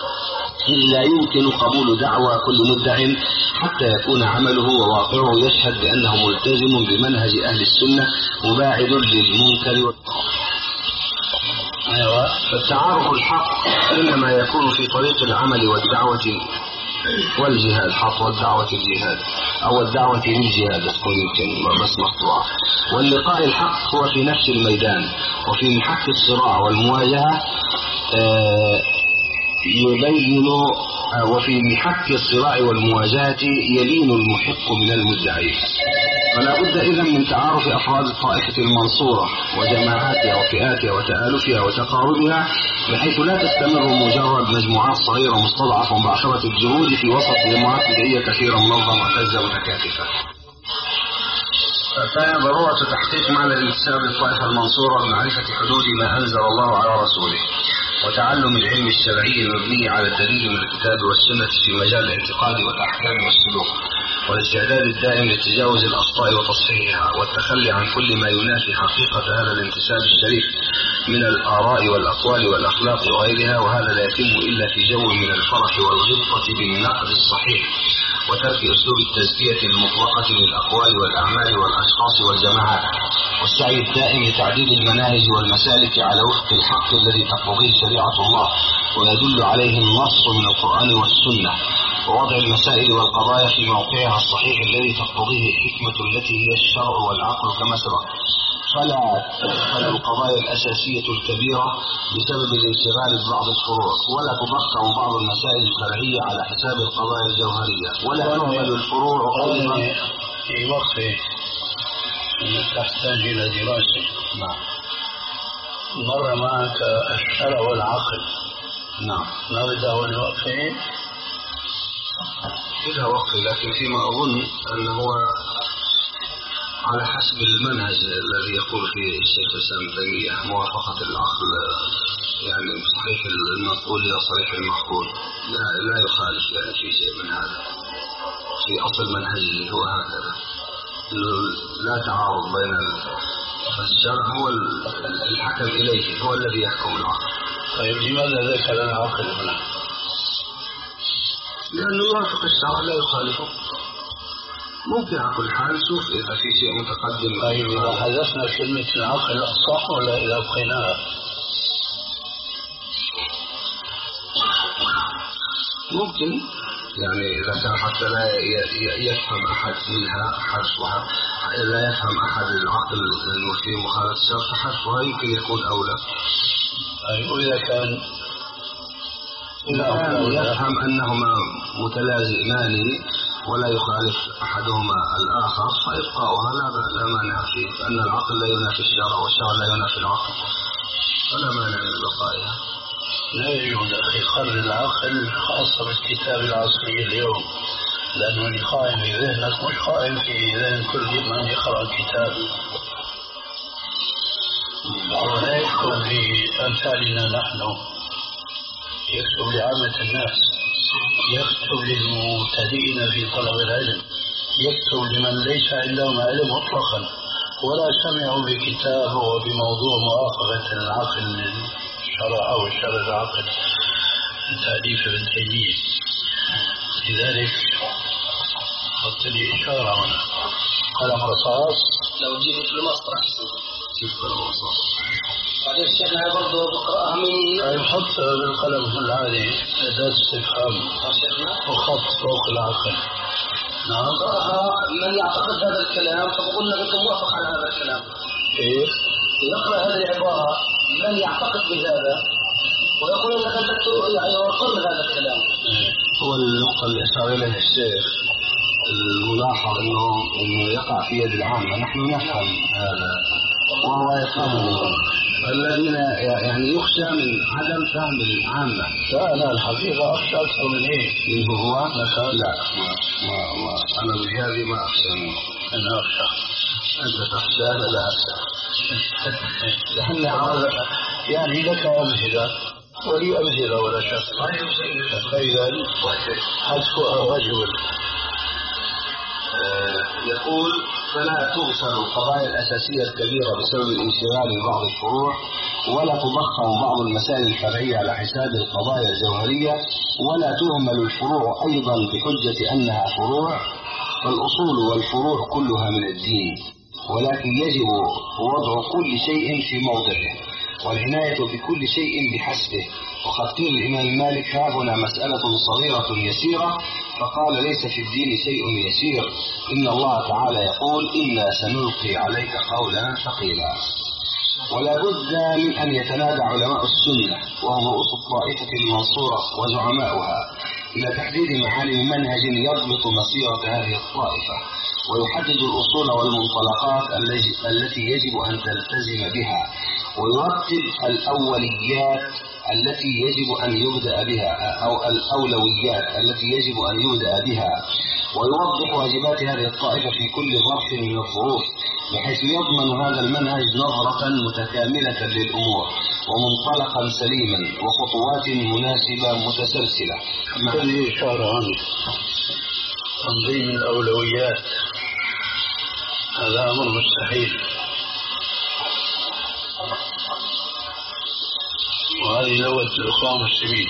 إذ لا يمكن قبول دعوى كل مدع حتى يكون عمله وواقعه يشهد بأنه ملتزم بمنهج أهل السنة مباعد للمنكر والطاعة. فالتعارف الحق إنما يكون في طريق العمل والدعوة والجهاد، حط والدعوة الجهاد أو الدعوة للجهاد تكون يمكن بس مقطوعة. واللقاء الحق هو في نفس الميدان وفي محك الصراع والمواجهة آه يبين وفي محك الصراع والمواجهة يلين المحق من المدعي. فلا بد إذن من تعارف أفراد الطائفة المنصورة وجماعاتها وفئاتها وتآلفها وتقاربها، بحيث لا تستمر مجرد مجموعات صغيرة مستضعفة مباشرة الجهود في وسط جماعات بدعية كثيرة منظمة معتزة متكاتفة. فهي ضرورة تحقيق معنى الانتساب للطائفة المنصورة بمعرفة حدود ما أنزل الله على رسوله، وتعلم العلم الشرعي المبني على الدليل من الكتاب والسنة في مجال الاعتقاد والأحكام والسلوك، والاستعداد الدائم لتجاوز الأخطاء وتصحيحها، والتخلي عن كل ما ينافي حقيقة هذا الانتساب الشريف من الآراء والأقوال والأخلاق وغيرها، وهذا لا يتم إلا في جو من الفرح والغبطة بالنقد الصحيح، وترك أسلوب التزكية المطلقة للأقوال والأعمال والأشخاص والجماعات، والسعي الدائم لتعديل المناهج والمسالك على وفق الحق الذي تقتضيه شريعة الله ويدل عليه النص من القرآن والسنة، ووضع المسائل والقضايا في موقعها الصحيح الذي تقتضيه الحكمة التي هي الشرع والعقل كما سبق، فلا تدخل القضايا الأساسية الكبيرة بسبب الانشغال ببعض الفروع، ولا تضخم بعض المسائل الفرعية على حساب القضايا الجوهرية، ولا تهمل الفروع أيضا في وقت تحتاج إلى دراسة. نعم. مر معك الشرع والعقل. نعم. نبدأ ونوقف إذا وقف، لكن فيما أظن أنه على حسب المنهج الذي يقول فيه الشيخ الإسلام ابن تيمية موافقة العقل يعني صحيح المنقول إلى صريح المحقول، لا لا يخالف يعني في شيء من هذا في أصل منهجه هو هكذا، إنه لا تعارض بين الشرع هو الحكم إليه هو الذي يحكم العقل. طيب لماذا ذكر العقل هنا؟ لأنه يوافق الشرع لا يخالفه. ممكن على كل حال شوف إذا في شيء متقدم. طيب إذا حذفنا كلمة العقل أصح ولا إذا أبقيناها؟ ممكن يعني إذا كان حتى لا يفهم أحد منها حذفها، لا يفهم أحد العقل المفيد مخالفة الشرع حذفها يمكن يكون أولى. أي وإذا كان إذا كان يفهم أنهما متلازمان ولا يخالف أحدهما الآخر فإبقاؤها لا لا مانع فيه، فإن العقل لا ينافي الشرع والشرع لا ينافي العقل، فلا مانع من بقائها. لا يوجد أخي قرن العقل خاصة بالكتاب العصري اليوم، لأنه اللي قائم في ذهنك مش قائم في ذهن كل من يقرأ الكتاب. ولا يكتب لأمثالنا نحن، يكتب لعامة الناس، يكتب للمبتدئين في طلب العلم، يكتب لمن ليس عندهم علم مطلقا ولا سمعوا بكتاب وبموضوع مؤاخذة العقل للشرع أو شرع العقل من تأليف ابن تيمية. لذلك حط لي إشارة هنا قلم رصاص لو جيبت المسطرة كيف قلم رصاص بعدين الشيخ برضه بقرأها من يحط بالقلم العادي أداة استفهام وخط فوق العقل. نعم قرأها من يعتقد هذا الكلام فبقول لك أنت موافق على هذا الكلام. إيه؟ يقرأ هذه العبارة من يعتقد بهذا ويقول لك أنت يعني وصل هذا الكلام. هو النقطة اللي أشار إليها الشيخ الملاحظ إنه إنه يقع في يد العامة، نحن نفهم هذا وهو يفهمه، الذين يعني يخشى من عدم فهم العامة. فأنا الحقيقة أخشى أكثر من إيه؟ من هو مثلا لا ما ما ما أنا بهذه ما أخشى منه. أنا أخشى. أنت تخشى أنا لا أخشى. لأن عرض يعني لك أمثلة ولي أمثلة ولا شك. فإذا حذفها رجل يقول فلا تغفل القضايا الأساسية الكبيرة بسبب الانشغال ببعض الفروع، ولا تضخم بعض المسائل الفرعية على حساب القضايا الجوهرية، ولا تهمل الفروع أيضا بحجة أنها فروع، فالأصول والفروع كلها من الدين، ولكن يجب وضع كل شيء في موضعه والعناية بكل شيء بحسبه. وقد قيل الإمام مالك ها هنا مسألة صغيرة يسيرة، فقال ليس في الدين شيء يسير، إن الله تعالى يقول إنا سنلقي عليك قولا ثقيلا. ولا بد من أن يتنادى علماء السنة وهم رؤوس الطائفة المنصورة وزعماؤها إلى تحديد معالم منهج يضبط مسيرة هذه الطائفة ويحدد الأصول والمنطلقات التي يجب أن تلتزم بها، ويرتب الأوليات التي يجب أن يبدأ بها أو الأولويات التي يجب أن يبدأ بها، ويوضح واجبات هذه الطائفة في كل ظرف من الظروف، بحيث يضمن هذا المنهج نظرة متكاملة للأمور ومنطلقا سليما وخطوات مناسبة متسلسلة. هذه إشارة عن تنظيم الأولويات، هذا أمر مستحيل، وهذه لغة الإخوان المسلمين،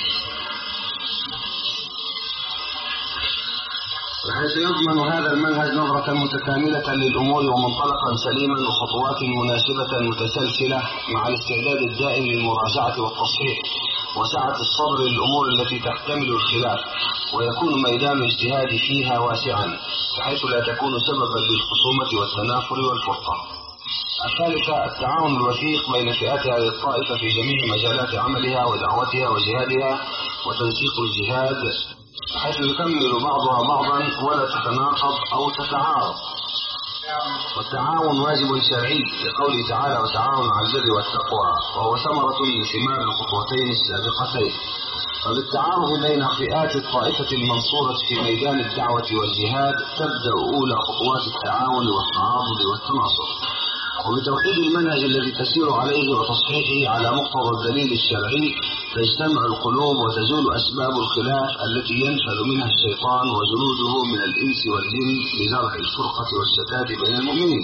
بحيث يضمن هذا المنهج نظرة متكاملة للأمور ومنطلقا سليما وخطوات مناسبة متسلسلة، مع الاستعداد الدائم للمراجعة والتصحيح وسعة الصبر للأمور التي تحتمل الخلاف، ويكون ميدان الاجتهاد فيها واسعا بحيث لا تكون سببا للخصومة والتنافر والفرقة. الثالثة التعاون الوثيق بين فئات هذه الطائفة في جميع مجالات عملها ودعوتها وجهادها وتنسيق الجهاد بحيث يكمل بعضها بعضا ولا تتناقض أو تتعارض. والتعاون واجب شرعي لقوله تعالى وتعاونوا على البر والتقوى، وهو ثمرة من ثمار الخطوتين السابقتين. فبالتعارض بين فئات الطائفة المنصورة في ميدان الدعوة والجهاد تبدأ أولى خطوات التعاون والتعاضد والتناصر، وبتوحيد المنهج الذي تسير عليه وتصحيحه على مقتضى الدليل الشرعي تجتمع القلوب وتزول أسباب الخلاف التي ينفذ منها الشيطان وجنوده من الإنس والجن لزرع الفرقة والشتات بين المؤمنين.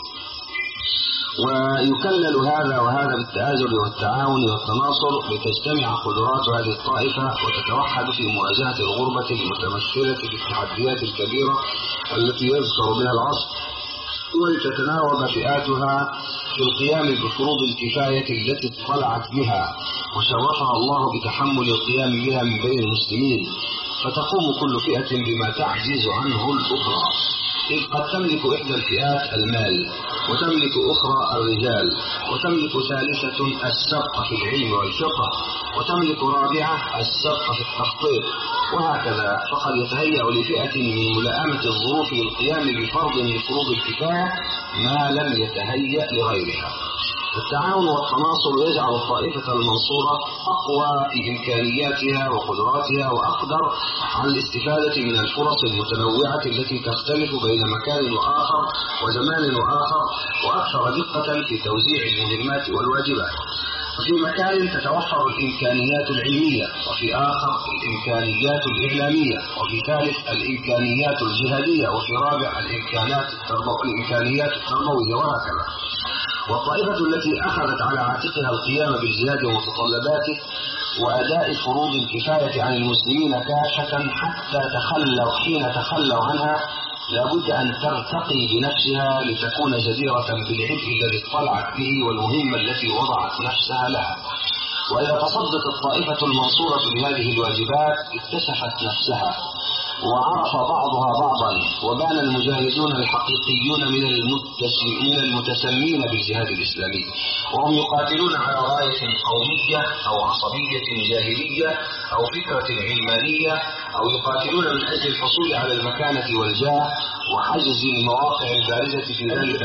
ويكلل هذا وهذا بالتآزر والتعاون والتناصر لتجتمع قدرات هذه الطائفة وتتوحد في مواجهة الغربة المتمثلة في التحديات الكبيرة التي يذكر بها العصر، ولتتناوب فئاتها في القيام بفروض الكفاية التي اطلعت بها وشرفها الله بتحمل القيام بها من بين المسلمين، فتقوم كل فئة بما تعجز عنه الأخرى، إذ قد تملك إحدى الفئات المال، وتملك أخرى الرجال، وتملك ثالثة السبق في العلم والفقه، وتملك رابعة السبق في التخطيط، وهكذا. فقد يتهيأ لفئة من ملائمة الظروف للقيام بفرض من فروض الكفاية ما لم يتهيأ لغيرها. التعاون والتناصر يجعل الطائفة المنصورة أقوى في إمكانياتها وقدراتها وأقدر على الاستفادة من الفرص المتنوعة التي تختلف بين مكان وآخر وزمان وآخر، وأكثر دقة في توزيع المهمات والواجبات. وفي مكان تتوفر الإمكانيات العلمية، وفي آخر الإمكانيات الإعلامية، وفي ثالث الإمكانيات الجهادية، وفي رابع الإمكانيات الإمكانيات التربوية، وهكذا. والطائفة التي أخذت على عاتقها القيام بالجهاد ومتطلباته وأداء فروض الكفاية عن المسلمين كافة حتى تخلوا حين تخلوا عنها لابد أن ترتقي بنفسها لتكون جديرة بالعبء الذي اطلعت به والمهمة التي وضعت نفسها لها. وإذا تصدت الطائفة المنصورة لهذه الواجبات اكتشفت نفسها وعرف بعضها بعضا، وبان المجاهدون الحقيقيون من المتسمين بالجهاد الإسلامي، وهم يقاتلون على راية قومية أو عصبية جاهلية أو فكرة علمانية، أو يقاتلون من أجل الحصول على المكانة والجاه وحجز المواقع البارزة في ذلك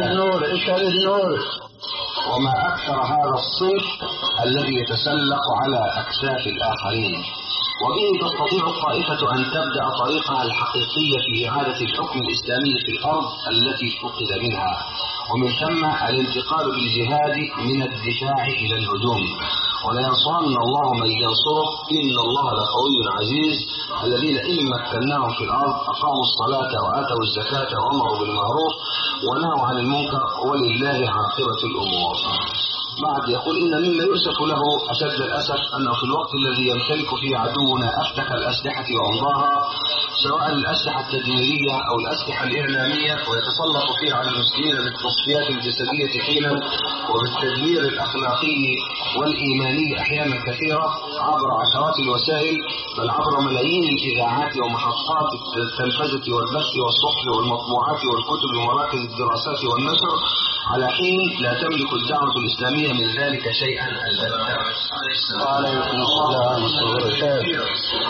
المكان. وما أكثر هذا الصنف الذي يتسلق على أكتاف الآخرين. وبه تستطيع الطائفة أن تبدأ طريقها الحقيقية في إعادة الحكم الإسلامي في الأرض التي فقد منها، ومن ثم الانتقال بالجهاد من الدفاع إلى الهجوم. ولينصرن الله من ينصره إن الله لقوي عزيز، الذين إن مكناهم في الأرض أقاموا الصلاة وآتوا الزكاة وأمروا بالمعروف ونهوا عن المنكر ولله عاقبة الأمور. بعد يقول إن مما يؤسف له أشد الأسف أنه في الوقت الذي يمتلك فيه عدونا أفتك الأسلحة وأمضاها، سواء الأسلحة التدميرية أو الأسلحة الإعلامية، ويتسلط فيه على المسلمين بالتصفيات الجسدية حينا وبالتدمير الأخلاقي والإيماني أحيانا كثيرة عبر عشرات الوسائل، بل عبر ملايين الإذاعات ومحطات التلفزة والبث والصحف والمطبوعات والكتب ومراكز الدراسات والنشر، على حين لا تملك الدعوة الإسلامية من ذلك شيئا البتة. وعليكم السلام ورحمة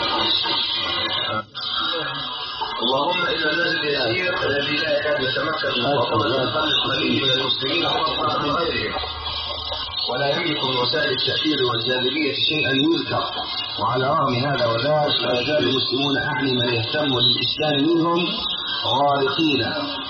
اللهم إلا نجد يسير الذي لا يكاد يتمكن من خلق قليل من المسلمين خاصة من غيرهم، ولا يملك من وسائل التأثير والجاذبية شيئا يذكر. وعلى رغم هذا وذاك لا يزال المسلمون أعني من يهتم للإسلام منهم غارقين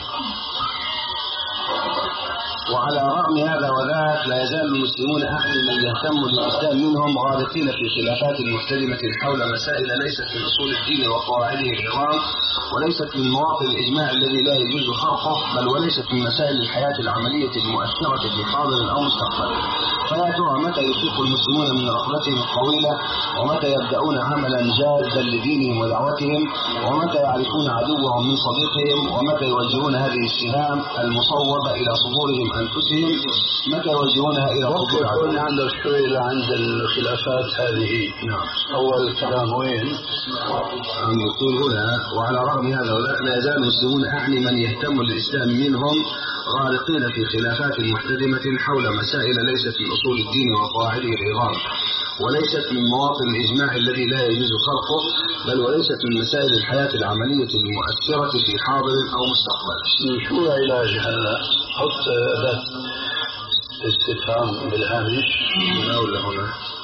وعلى رغم هذا وذاك لا يزال المسلمون أعني من يهتم للإسلام منهم غارقين في خلافات محتدمة حول مسائل ليست من أصول الدين وقواعده العظام، وليست من مواطن الإجماع الذي لا يجوز خرقه، بل وليست من مسائل الحياة العملية المؤثرة في حاضر أو مستقبل. فيا ترى متى يفيق المسلمون من رغبتهم الطويلة، ومتى يبدأون عملا جادا لدينهم ودعوتهم، ومتى يعرفون عدوهم من صديقهم، ومتى يوجهون هذه السهام المصوبة إلى صدورهم أنفسهم، متى يوجهونها إلى صدور عدوهم. عند الشوية عند الخلافات هذه. نعم. أول الكلام وين؟ عم يقول هنا وعلى رغم هذا لا يزال المسلمون أعني من يهتم للإسلام منهم غارقين في خلافات محتدمة حول مسائل ليست من أصول الدين وقواعده العظام، وليست من مواطن الإجماع الذي لا يجوز خرقه، بل وليست من مسائل الحياة العملية المؤثرة في حاضر أو مستقبل. شو علاج هذا؟ حط أداة استفهام بالهامش هنا ولا هنا؟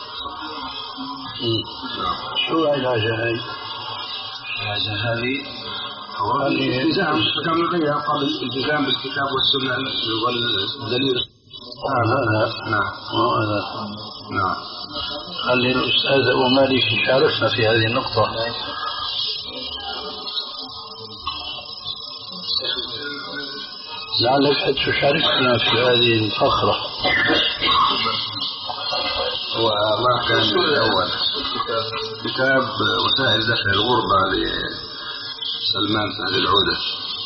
شو علاجها هاي؟ علاجها هذه هو الالتزام كما بين قبل الالتزام بالكتاب والسنة والدليل. آه هذا نعم هذا نعم. خلي الأستاذ أبو مالك يشاركنا في هذه النقطة. لعلك تشاركنا في هذه الفقرة. وما كان الأول كتاب وسائل دفع الغربة سلمان في أهل العودة.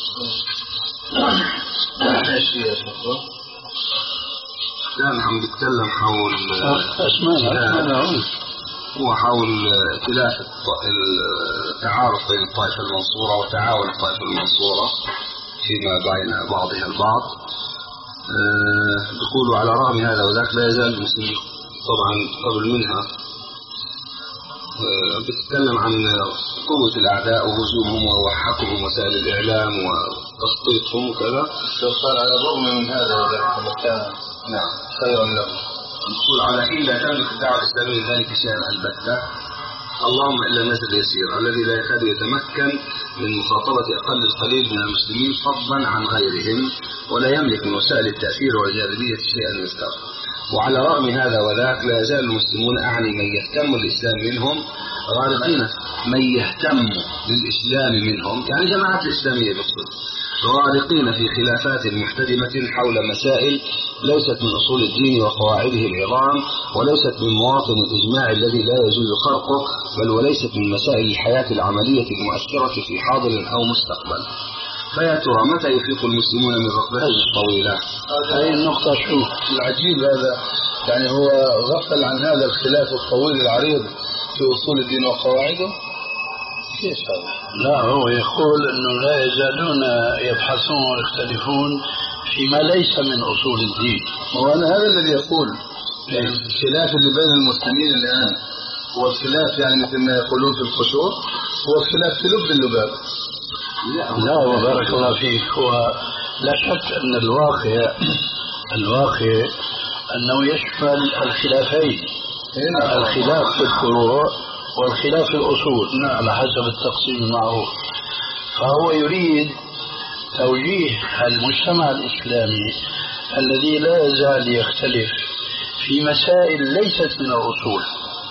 كان عم بيتكلم حول أسمعنا وحول خلاف التعارف بين الطائفة المنصورة وتعاون الطائفة المنصورة فيما بين بعضها البعض. بيقولوا على رغم هذا وذاك لا يزال المسلمين طبعا قبل منها بتتكلم عن قوة الأعداء وهجومهم ووحكهم وسائل الإعلام وتسطيطهم وكذا. صار على الرغم من هذا وذاك كان نعم خيرا لهم. نقول على حين لا تملك الدعوة الإسلامية ذلك شيئا البتة، اللهم إلا الناس اليسير الذي لا يكاد يتمكن من مخاطبة أقل القليل من المسلمين فضلا عن غيرهم، ولا يملك من وسائل التأثير والجاذبية شيئا يذكر. وعلى رغم هذا وذاك لا يزال المسلمون، أعني من يهتم الإسلام منهم، غارقين من يهتم للإسلام منهم يعني جماعات الإسلامية بقصد، غارقين في خلافات محتدمة حول مسائل ليست من أصول الدين وقواعده العظام، وليست من مواطن الإجماع الذي لا يجوز خرقه، بل وليست من مسائل الحياة العملية المؤثرة في حاضر أو مستقبل. فيا ترى متى يفيق المسلمون من ركبتهم الطويلة؟ هذه النقطة شو العجيب هذا، يعني هو غفل عن هذا الخلاف الطويل العريض في أصول الدين وقواعده. كيف هذا؟ لا، هو يقول أنه لا يزالون يبحثون ويختلفون فيما ليس من أصول الدين. وأنا هذا الذي يقول يعني الخلاف اللي بين المسلمين الآن هو الخلاف يعني مثل ما يقولون في الخشوع، هو الخلاف في لب اللباب. لا وبارك الله فيك، هو لا شك أن الواقع الواقع أنه يشمل الخلافين، الخلاف في الفروع والخلاف في الأصول على حسب التقسيم المعروف. فهو يريد توجيه المجتمع الإسلامي الذي لا يزال يختلف في مسائل ليست من الأصول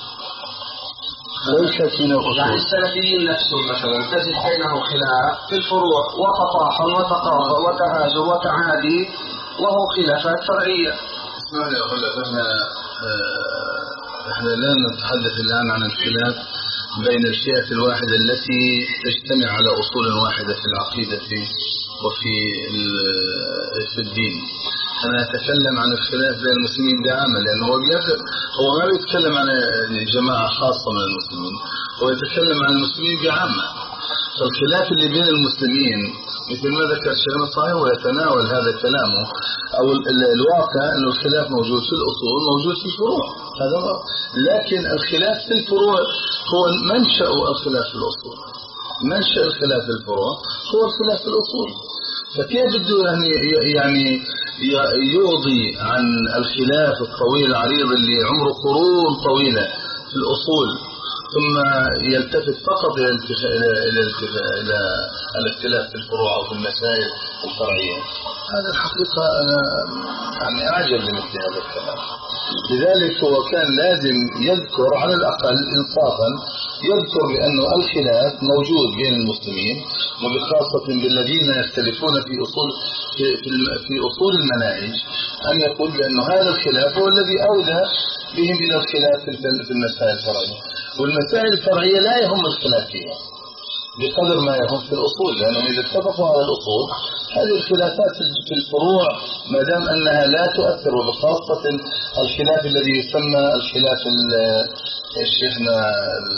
ليست من الأصول. يعني السلفيين نفسهم مثلا تجد بينهم خلاف في الفروع وتطاحن وتقاطع وتهاجم وتعادي وهو خلافات فرعية. اسمعني يا أخي، احنا احنا لا نتحدث الآن عن الخلاف بين الفئة الواحدة التي تجتمع على أصول واحدة في العقيدة وفي في الدين. أنا أتكلم عن الخلاف بين المسلمين بعامة، لأنه هو هو ما بيتكلم عن جماعة خاصة من المسلمين، هو يتكلم عن المسلمين بعامة. فالخلاف اللي بين المسلمين مثل ما ذكر الشيخ الصحيح ويتناول هذا كلامه، أو الواقع أنه الخلاف موجود في الأصول موجود في الفروع، هذا. لكن الخلاف في الفروع هو منشأ الخلاف في الأصول، منشأ الخلاف في الفروع هو الخلاف في الأصول. فكيف بده يعني يعني يوضي عن الخلاف الطويل العريض اللي عمره قرون طويلة في الأصول، ثم يلتفت فقط إلى إلى إلى الاختلاف في الفروع أو في المسائل الفرعية؟ هذا الحقيقة أنا يعني أعجب لمثل هذا الكلام. لذلك هو كان لازم يذكر على الأقل إنصافا، يذكر بأنه الخلاف موجود بين المسلمين، وبخاصة بالذين يختلفون في أصول في, في, في أصول المناهج، أن يقول بأنه هذا الخلاف هو الذي أودى بهم إلى الخلاف في المسائل الفرعية. والمسائل الفرعية لا يهم الخلاف فيها بقدر ما يهم في الأصول، لأنهم إذا اتفقوا على الأصول هذه الخلافات في الفروع ما دام أنها لا تؤثر، وبخاصة الخلاف الذي يسمى الخلاف الشيخنا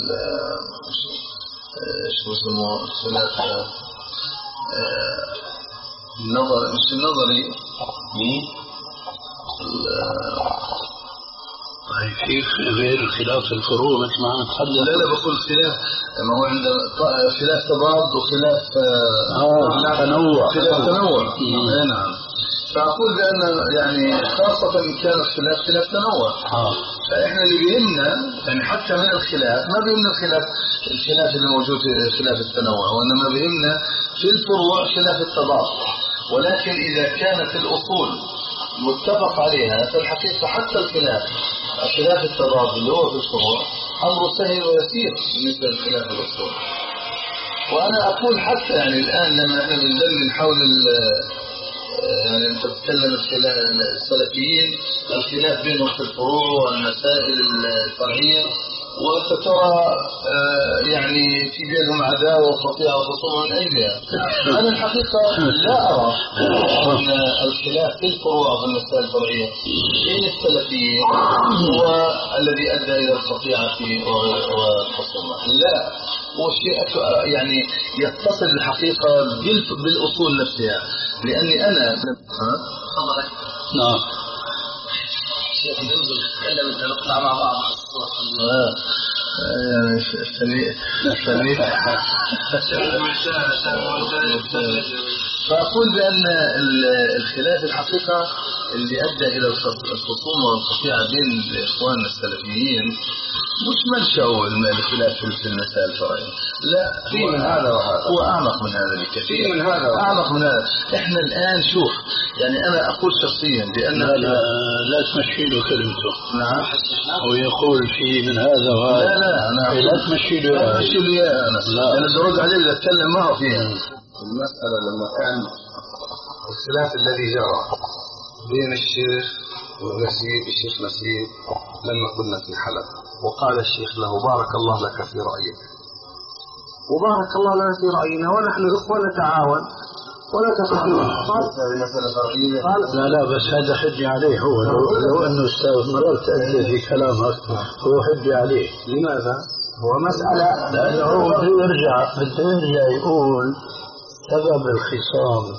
شو اسمه الخلاف النظر مش النظري في غير الخلاف في الفروع مثل ما نتحدث. لا لا بقول خلاف، ما هو عند خلاف تضاد وخلاف آه تنوع خلاف تنوع. اي نعم. فأقول بأن يعني خاصة إن كان الخلاف خلاف تنوع. آه. فإحنا اللي بيهمنا يعني حتى من الخلاف ما بيهمنا الخلاف الخلاف اللي موجود في خلاف التنوع، وإنما بيهمنا في الفروع خلاف التضاد. ولكن إذا كانت الأصول متفق عليها فالحقيقة حتى الخلاف خلاف التضاد اللي هو في الفروع أمر سهل ويسير بالنسبة لخلاف الأصول. وأنا أقول حتى يعني الآن لما احنا بندلل حول يعني أنت تتكلم السلفيين الخلاف بينهم في الفروع والمسائل الفرعية، وأنت ترى يعني في بينهم عداوة وقطيعة وخصومة من أجلها. أنا الحقيقة لا أرى أن الخلاف في الفروع في المسائل الفرعية بين السلفيين هو الذي أدى إلى القطيعة والخصومة، لا، هو شيء يعني يتصل الحقيقة بالأصول نفسها. لأني أنا نعم شيخ ننزل نتكلم أنت نقطع مع بعض آه. يعني استنيت استنيت فأقول بأن الخلاف الحقيقة اللي أدى إلى الخصومة والقطيعة بين إخواننا السلفيين مش منشأه الخلاف في المسائل الفرعية، لا، في من هذا وهذا، هو أعمق من هذا بكثير، من هذا أعمق من هذا. إحنا الآن شوف، يعني أنا أقول شخصيا بأن لا لا, لا تمشي له كلمته. نعم. ويقول في من هذا وهذا. لا لا أنا لا تمشي له. لا تمشي له يا أنا. لا. أنا برد عليه إذا أتكلم معه فيها. المسألة لما كان الخلاف الذي جرى بين الشيخ ونسيب الشيخ نسيب لما كنا في حلب، وقال الشيخ له بارك الله لك في رأيك وبارك الله لنا في رأينا ونحن إخوة نتعاون ولا تفعل. قال هذه مسألة فرعية. لا لا بس هذا حجي عليه هو، لو, لو أنه أستاذ مررت أنت في كلامك هو حجي عليه. لماذا؟ هو مسألة لأنه هو بده يرجع بده يرجع يقول سبب الخصام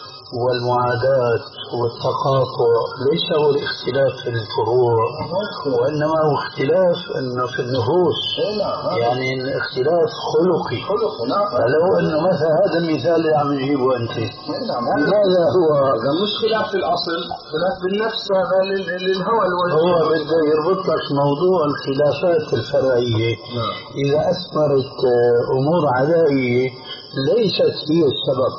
والمعاداة والتقاطع ليس هو الاختلاف في الفروع، وإنما هو اختلاف إنه في النفوس، يعني الاختلاف خلقي. فلو إنه مثلا هذا المثال اللي عم نجيبه أنت، لماذا هو مش خلاف في الأصل، خلاف بالنفس، هذا للهوى. هو بده يربط لك موضوع الخلافات الفرعية إذا أثمرت أمور عدائية ليست هي السبب،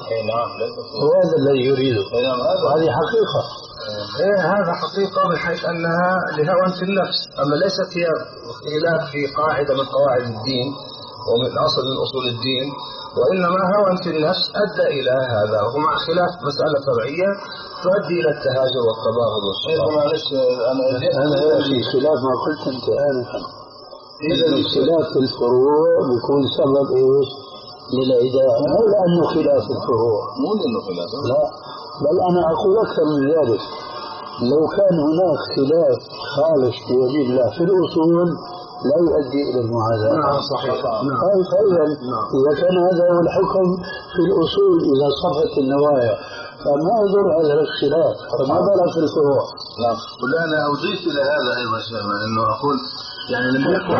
وهذا الذي يريده، وهذه حقيقة. إيه هذا حقيقة من حيث أنها لهوى في النفس، أما ليست هي خلاف في قاعدة من قواعد الدين ومن أصل من أصول الدين، وإنما هوى في النفس أدى إلى هذا، ومع خلاف مسألة فرعية تؤدي إلى التهاجر والتباغض والشقاق. معلش أنا أنا في خلاف ما قلت أنت آنفا، إذا الخلاف في الفروع بيكون سبب إيش؟ للعداء، مو لأنه خلاف الفروع، مو لأنه خلاف، لا، بل أنا أقول أكثر من ذلك، لو كان هناك خلاف خالص في وجه الله في الأصول لا يؤدي إلى المعاداة. نعم صحيح. نعم. فإذا إذا كان هذا هو الحكم في الأصول إذا صفت النوايا فما يضر هذا الخلاف، فما بالك في الفروع. نعم. ولا أنا أضيف إلى هذا أيضا شيئا، إنه أقول يعني لم يكن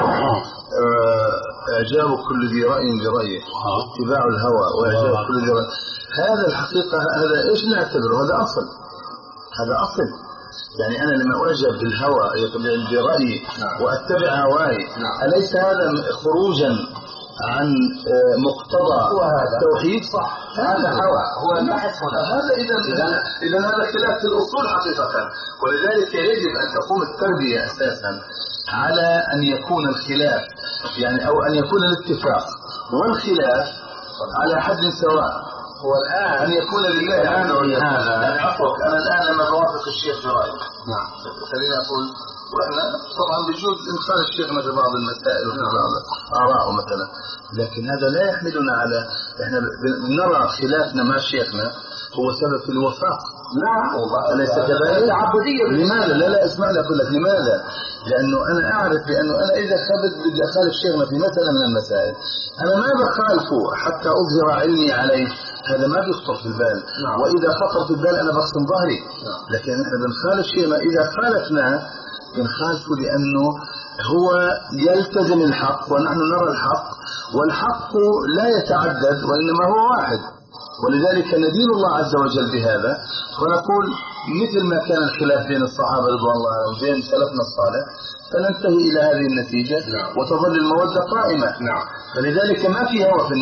إعجاب كل ذي رأي برأيه، اتباع الهوى وإعجاب كل ذي رأي، هذا الحقيقة هذا إيش نعتبره؟ هذا أصل، هذا أصل. يعني أنا لما أعجب بالهوى برأيي وأتبع هواي، أليس هذا خروجا عن مقتضى التوحيد؟ صح، هذا هوى، هو البحث هنا. هذا إذا إذا هذا خلاف في الأصول حقيقة، ولذلك يجب أن تقوم التربية أساسا على أن يكون الخلاف يعني أو أن يكون الاتفاق والخلاف على حد سواء. هو الآن أن يكون لله عز وجل. يعني عفوك أنا الآن لما بوافق الشيخ في رأيه، نعم، خليني أقول، وإحنا طبعا بجوز إنخال الشيخنا في بعض المسائل وفي بعض آراءه مثلا، لكن هذا لا يحملنا على إحنا نرى خلافنا مع شيخنا هو سبب في الوفاق. لا ليس كذلك. لماذا؟ لا لا اسمع لي أقول لك لماذا؟ لأنه أنا أعرف بأنه أنا إذا خبت بدي أخالف شيخنا في مسألة من المسائل، أنا ما بخالفه حتى أظهر علمي عليه، هذا ما بيخطر في البال. نعم. وإذا خطر في البال أنا بخصم ظهري. نعم. لكن إحنا بنخالف شيخنا، إذا خالفناه بنخالفه لأنه هو يلتزم الحق ونحن نرى الحق، والحق لا يتعدد وإنما هو واحد، ولذلك ندين الله عز وجل بهذا، ونقول مثل ما كان الخلاف بين الصحابة رضوان الله عنهم وبين سلفنا الصالح فننتهي إلى هذه النتيجة. نعم. وتظل المودة قائمة. نعم. فلذلك ما في هوى في النفس،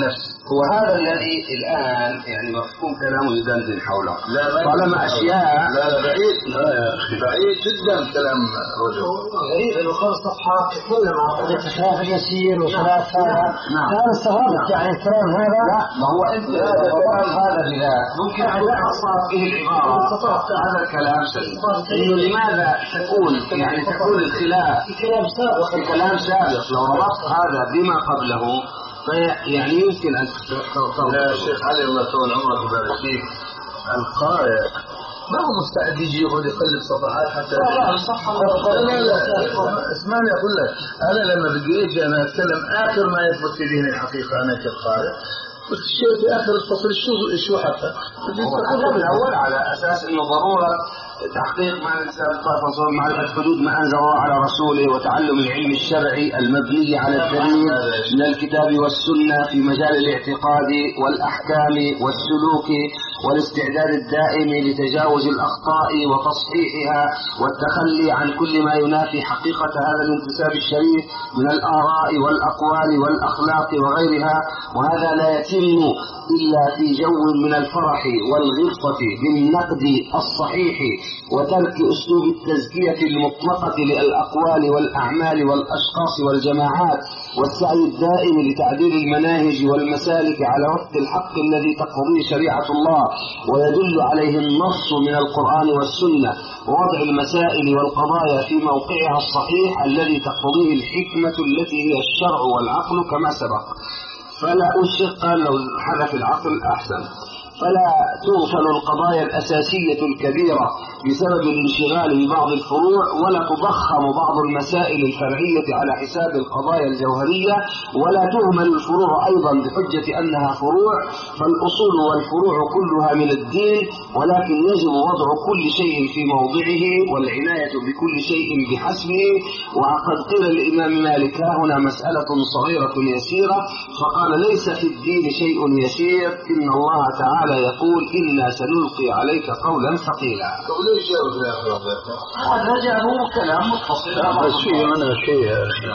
هو هذا الذي الآن يعني مفهوم كلامه يدندن حوله. لا طالما أشياء لا لا بعيد لا يا أخي بعيد جدا كلام رجل. غريب إنه خمس صفحات تتكلم عن قضية الخلاف اليسير وخلاف هذا. أنا استغربت يعني الكلام هذا. لا ما هو أنت الكلام هذا بذات ممكن أن تحصل فيه العبارة هذا الكلام سليم. إنه لماذا تكون يعني تكون الخلاف في كلام سابق في كلام سابق لو ربطت هذا بما قبله يعني يمكن أن تتصور. يا شيخ علي الله يطول عمرك ويبارك فيك، القارئ ما هو مستعد يجي يقعد يقلب صفحات حتى لا صفحة لا لا اسمعني أقول لك أنا لما بدي أجي أنا أتكلم آخر ما يثبت في ذهني الحقيقة أنا كقارئ بس الشيء في آخر الفصل شو شو حتى هو الأول على أساس إنه ضرورة تحقيق مع الإنسان معرفة حدود ما أنزل الله على رسوله وتعلم العلم الشرعي المبني على الدليل من الكتاب والسنة في مجال الاعتقاد والأحكام والسلوك والاستعداد الدائم لتجاوز الأخطاء وتصحيحها والتخلي عن كل ما ينافي حقيقة هذا الانتساب الشريف من الآراء والأقوال والأخلاق وغيرها، وهذا لا يتم إلا في جو من الفرح والغبطة بالنقد الصحيح وترك أسلوب التزكية المطلقة للأقوال والأعمال والأشخاص والجماعات والسعي الدائم لتعديل المناهج والمسالك على وفق الحق الذي تقتضيه شريعة الله ويدل عليه النص من القرآن والسنة ووضع المسائل والقضايا في موقعها الصحيح الذي تقتضيه الحكمة التي هي الشرع والعقل كما سبق. فلا أشق لو حدث العقل أحسن. فلا تغفل القضايا الأساسية الكبيرة بسبب الانشغال ببعض الفروع ولا تضخم بعض المسائل الفرعية على حساب القضايا الجوهرية ولا تهمل الفروع أيضا بحجة أنها فروع، فالأصول والفروع كلها من الدين، ولكن يجب وضع كل شيء في موضعه والعناية بكل شيء بحسبه. وقد قيل الإمام مالك هنا مسألة صغيرة يسيرة فقال ليس في الدين شيء يسير إن الله تعالى يقول إنا سنلقي عليك قولا ثقيلا. وليش جاوب في آخر هذا جاءه كلام متصل. بس في هنا شيء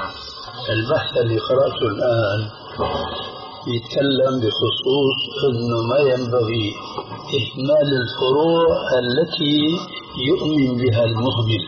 البحث اللي قرأته الآن يتكلم بخصوص أنه ما ينبغي إهمال الفروع التي يؤمن بها المهمل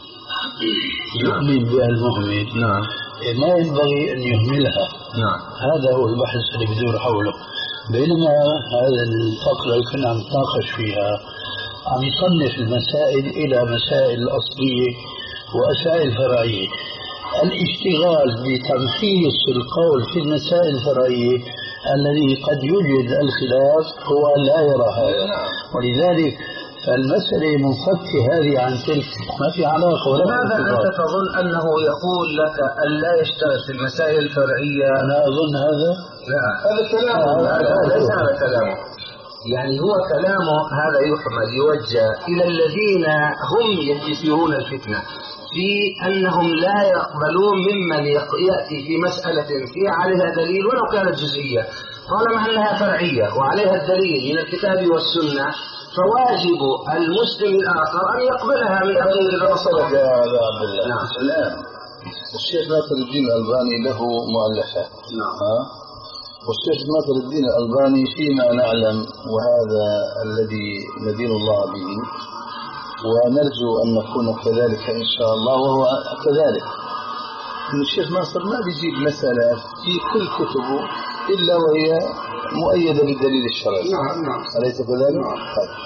يؤمن بها المهمل نعم ما ينبغي أن يهملها. نعم هذا هو البحث اللي بدور حوله. بينما هذا الفقرة اللي كنا عم نتناقش فيها عم يصنف المسائل إلى مسائل أصلية ومسائل فرعية. الاشتغال بتمحيص القول في المسائل الفرعية الذي قد يوجد الخلاف هو لا يرى هذا، ولذلك فالمسألة منفكة هذه عن تلك ما في علاقة ولا. لماذا أنت تظن أنه يقول لك أن لا يشتغل في المسائل الفرعية؟ أنا أظن هذا لا هذا كلامه ليس هذا كلامه، يعني هو كلامه هذا يحمل يوجه إلى الذين هم يثيرون الفتنة في أنهم لا يقبلون ممن يأتي في مسألة في عليها دليل ولو كانت جزئية طالما أنها فرعية وعليها الدليل من الكتاب والسنة فواجب المسلم الآخر أن يقبلها من أهل الرسول. يا عبد الله نعم. الآن الشيخ ناصر الدين الألباني له مؤلفات نعم. والشيخ ناصر الدين الألباني فيما نعلم وهذا الذي ندين الله به ونرجو أن نكون كذلك إن شاء الله وهو كذلك أن الشيخ ناصر ما بيجيب مسألة في كل كتبه إلا وهي مؤيدة بالدليل الشرعي. نعم نعم. أليس كذلك؟ نعم.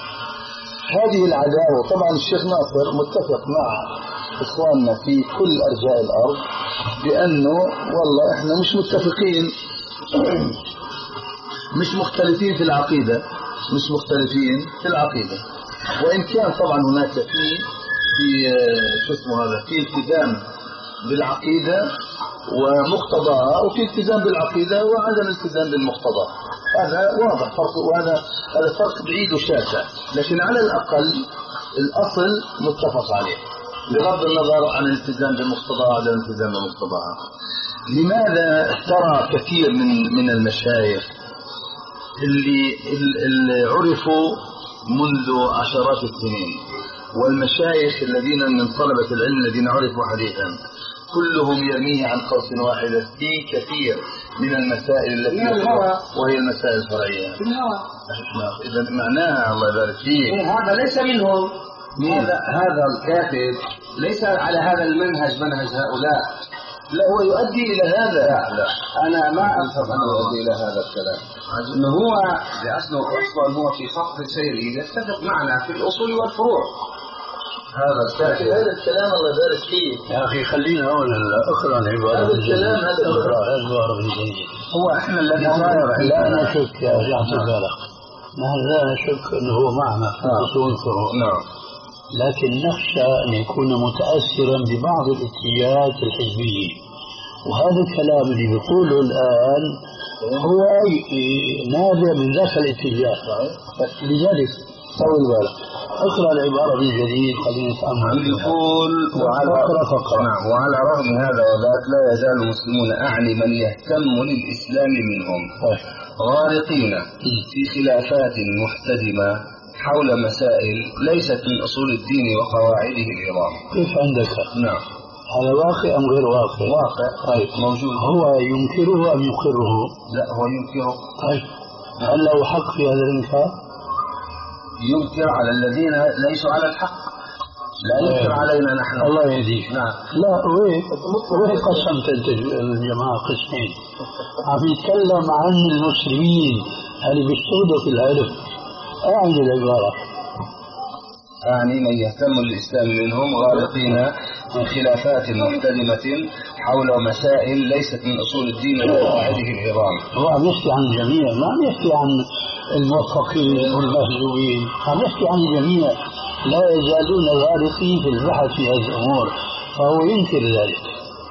هذه العداوة طبعا الشيخ ناصر متفق مع إخواننا في كل أرجاء الأرض بأنه والله إحنا مش متفقين مش مختلفين في العقيدة مش مختلفين في العقيدة وإن كان طبعا هناك في في شو اسمه هذا في التزام بالعقيدة ومقتضاها وفي التزام بالعقيدة وعدم التزام بالمقتضى. هذا واضح فرق وهذا هذا فرق بعيد وشاسع، لكن على الأقل الأصل متفق عليه بغض النظر عن الالتزام بالمقتضى وعدم الالتزام بالمقتضاها. لماذا ترى كثير من من المشايخ اللي اللي عرفوا منذ عشرات السنين والمشايخ الذين من طلبة العلم الذين عرفوا حديثا كلهم يرميه عن قوس واحدة في كثير من المسائل التي وهي المسائل الفرعية. إذا معناها الله يبارك فيك هذا ليس منهم. هذا هذا الكاتب ليس على هذا المنهج، منهج هؤلاء. لا هو يؤدي إلى هذا. لا, لا. أنا ما أفهم أنه يؤدي إلى هذا الكلام. إنه هو لأنه أصلا هو في خط سيره يتفق معنا في الأصول والفروع. هذا الكاتب هذا الكلام الله يبارك فيه. يا أخي خلينا هون أقرأ العبارة. هذا الكلام هذا أقرأ العبارة بالجيد. هو إحنا الذي صاير لا نشك يا جعفر بالغ، نحن لا نشك أنه هو معنا في الأصول والفروع. نعم. لكن نخشى أن يكون متأثرا ببعض الاتجاهات الحزبية، وهذا الكلام اللي بيقوله الآن هو نابع من ذاك الاتجاه. لذلك طول بالك، اقرأ العبارة من جديد خلينا نتأمل. يقول وعلى فقرة. نعم. وعلى رغم هذا وذاك لا يزال المسلمون أعني من يهتم للإسلام منهم غارقين في خلافات محتدمة حول مسائل ليست من أصول الدين وقواعده العظام. كيف عندك؟ نعم. هذا واقع أم غير واقع؟ واقع. طيب موجود. هو ينكره أم يقره؟ لا هو ينكره. طيب هل له حق في هذا الإنكار؟ ينكر على الذين ليسوا على الحق، لا ينكر علينا نحن. الله يهديك. نعم. لا وين وين قسمت انت الجماعه قسمين؟ عم يتكلم عن المسلمين اللي بيشتغلوا في العلم. اعد العباره. أعني من يهتم للإسلام منهم غارقين في خلافات محتدمة حول مسائل ليست من أصول الدين وقواعده العظام. هو عم يحكي عن الجميع، ما عم يحكي عن الموفقين والمهزومين، عم يحكي عن الجميع لا يزالون غارقين في البحث في هذه الأمور، فهو ينكر ذلك.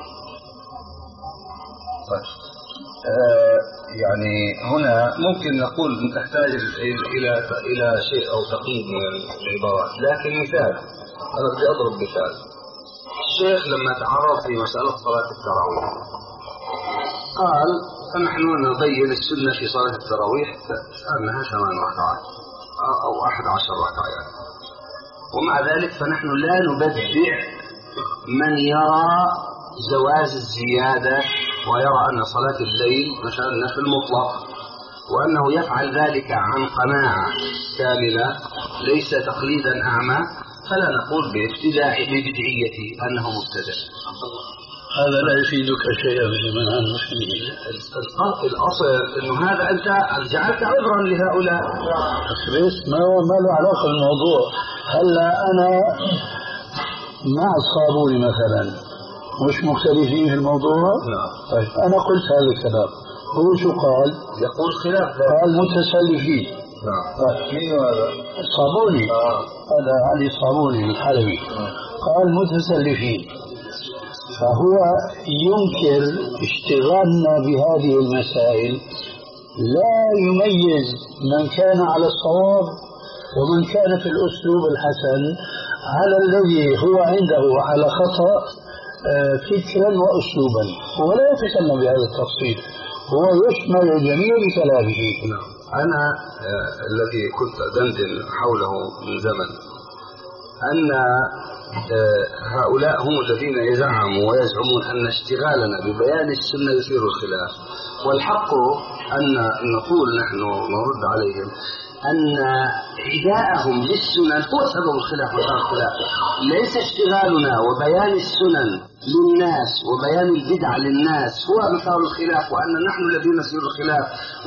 طيب. آه يعني هنا ممكن نقول تحتاج إلى إلى شيء أو تقييد من العبارات، لكن مثال أنا بدي أضرب مثال. الشيخ لما تعرض في مسألة صلاة التراويح قال فنحن نبين السنة في صلاة التراويح أنها ثمان ركعات أو أحد عشر ركعة يعني. ومع ذلك فنحن لا نبدع من يرى جواز الزيادة ويرى أن صلاة الليل مثلا في المطلق، وأنه يفعل ذلك عن قناعة كاملة ليس تقليدا أعمى، فلا نقول بابتداع ببدعية أنه مبتدع. هذا لا يفيدك شيئا في منهج المسلمين. الأصل أنه هذا أنت جعلت عذرا لهؤلاء. بس ما ما له علاقة بالموضوع. هلا أنا مع الصابوني مثلا مش مختلفين في الموضوع؟ نعم. طيب أنا قلت هذا الكلام، هو شو قال؟ يقول خلاف ذلك. قال متسلفين. نعم. طيب. مين هذا؟ الصابوني. آه. هذا علي الصابوني الحلبي. آه. قال متسلفين، فهو ينكر اشتغالنا بهذه المسائل، لا يميز من كان على الصواب ومن كان في الأسلوب الحسن على الذي هو عنده على خطأ فكرا وأسلوبا، ولا يتكلم بهذا التفصيل، هو يشمل الجميع بكلامه. أنا آه الذي كنت أدندن حوله من زمن أن آه هؤلاء هم الذين يزعموا ويزعمون أن اشتغالنا ببيان السنة يثير الخلاف، والحق أن نقول نحن نرد عليهم أن عداءهم للسنن هو سبب الخلاف والخلاف، ليس اشتغالنا وبيان السنن للناس وبيان البدع للناس هو مثار الخلاف، وأن نحن الذين نثير الخلاف،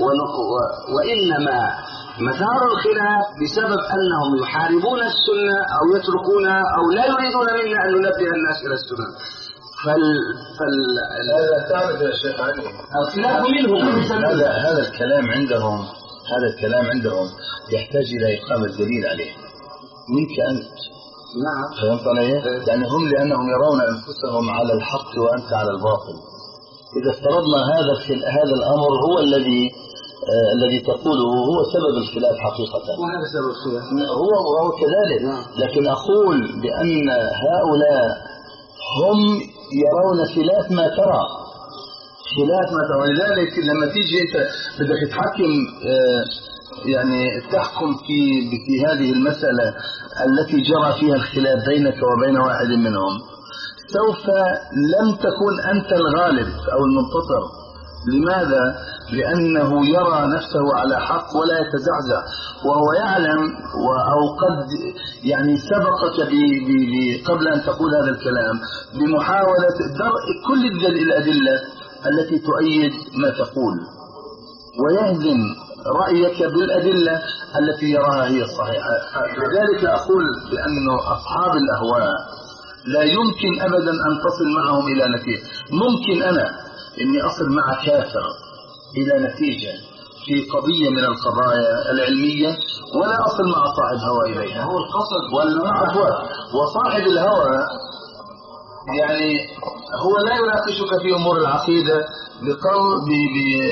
وإنما مثار الخلاف بسبب أنهم يحاربون السنة أو يتركونها أو لا يريدون منا أن ننبه الناس إلى السنة. فال فال هذا تعرف يا شيخ علي الخلاف منهم. هذا هذا الكلام عندهم هذا الكلام عندهم يحتاج إلى إقامة دليل عليه منك أنت. نعم. فهمت علي؟ يعني هم لأنهم يرون أنفسهم على الحق وأنت على الباطل. إذا افترضنا هذا هذا الأمر هو الذي آه الذي تقوله هو سبب الخلاف حقيقة. وهذا سبب الخلاف. هو وهو كذلك. نعم. لكن أقول بأن هؤلاء هم يرون خلاف ما ترى. خلاف ما ترى، ولذلك لما تيجي أنت بدك تحكم آه يعني تحكم في في هذه المسألة التي جرى فيها الخلاف بينك وبين واحد منهم، سوف لم تكن أنت الغالب أو المنتصر. لماذا؟ لأنه يرى نفسه على حق ولا يتزعزع، وهو يعلم أو قد يعني سبقك ب ب قبل أن تقول هذا الكلام بمحاولة درء كل الأدلة التي تؤيد ما تقول، ويهزم رأيك بالأدلة التي يراها هي الصحيحة. لذلك أقول بأن أصحاب الأهواء لا يمكن أبدا أن تصل معهم إلى نتيجة. ممكن أنا إني أصل مع كافر إلى نتيجة في قضية من القضايا العلمية ولا أصل مع صاحب هوى إليها. هو القصد والعفو. وصاحب الهوى يعني هو لا يناقشك في أمور العقيدة بقول ب ب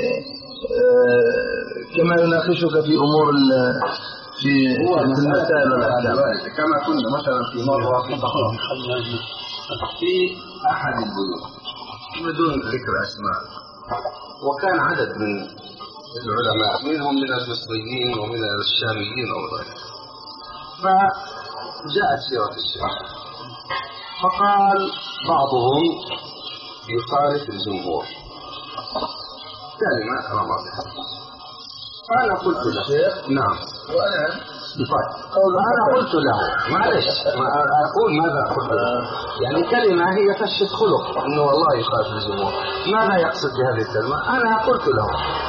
كما يناقشك في أمور في المسائل والأحكام. كما كنا مثلا في مرة في أحد البيوت بدون ذكر أسماء، وكان عدد من العلماء منهم من المصريين ومن الشاميين أو غيره، فجاءت سيرة الشيخ فقال بعضهم يخالف الجمهور كلمة أمام الله. فأنا قلت له نعم، وأنا أنا قلت له معلش أقول ماذا قلت له، يعني كلمة هي تشهد خلق إنه والله يخالف الجمهور. ماذا يقصد بهذه الكلمة؟ أنا قلت له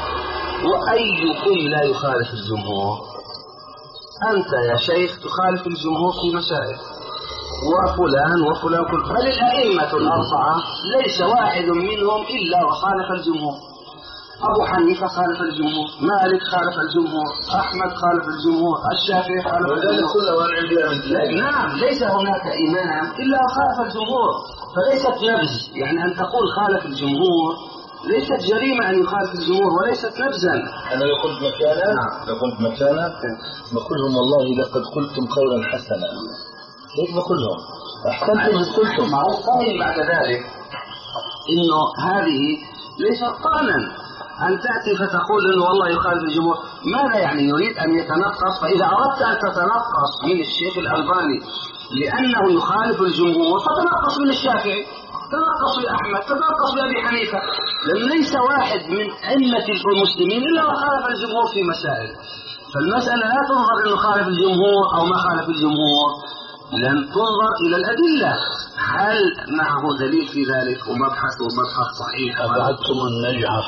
وأيكم لا يخالف الجمهور؟ أنت يا شيخ تخالف الجمهور في مسائل، وفلان وفلان كل بل الأئمة الأربعة ليس واحد منهم إلا وخالف الجمهور. أبو حنيفة خالف الجمهور، مالك خالف الجمهور، أحمد خالف الجمهور، الشافعي خالف الجمهور. نعم، ليس هناك إمام إلا وخالف الجمهور، فليست نبذ. يعني أن تقول خالف الجمهور ليست جريمة أن يخالف الجمهور وليست نبذا. أنا لو قلت مكانا نعم. لو قلت مكانا بقولهم والله لقد قلتم قولا حسنا، ليش بقولهم أحسنتم قلتم مع القائل بعد ذلك إنه هذه ليست قانا أن تأتي فتقول إنه والله يخالف الجمهور. ماذا يعني؟ يريد أن يتنقص. فإذا أردت أن تتنقص من الشيخ الألباني لأنه يخالف الجمهور فتنقص من الشافعي، تنقص بأحمد، تنقص بأبي حنيفة، لأن ليس واحد من أئمة المسلمين إلا وخالف الجمهور في مسائل. فالمسألة لا تنظر إنه خالف الجمهور أو ما خالف الجمهور، لم تنظر إلى الأدلة هل معه دليل في ذلك، ومبحث ومبحث صحيح. أبعدتم النجعة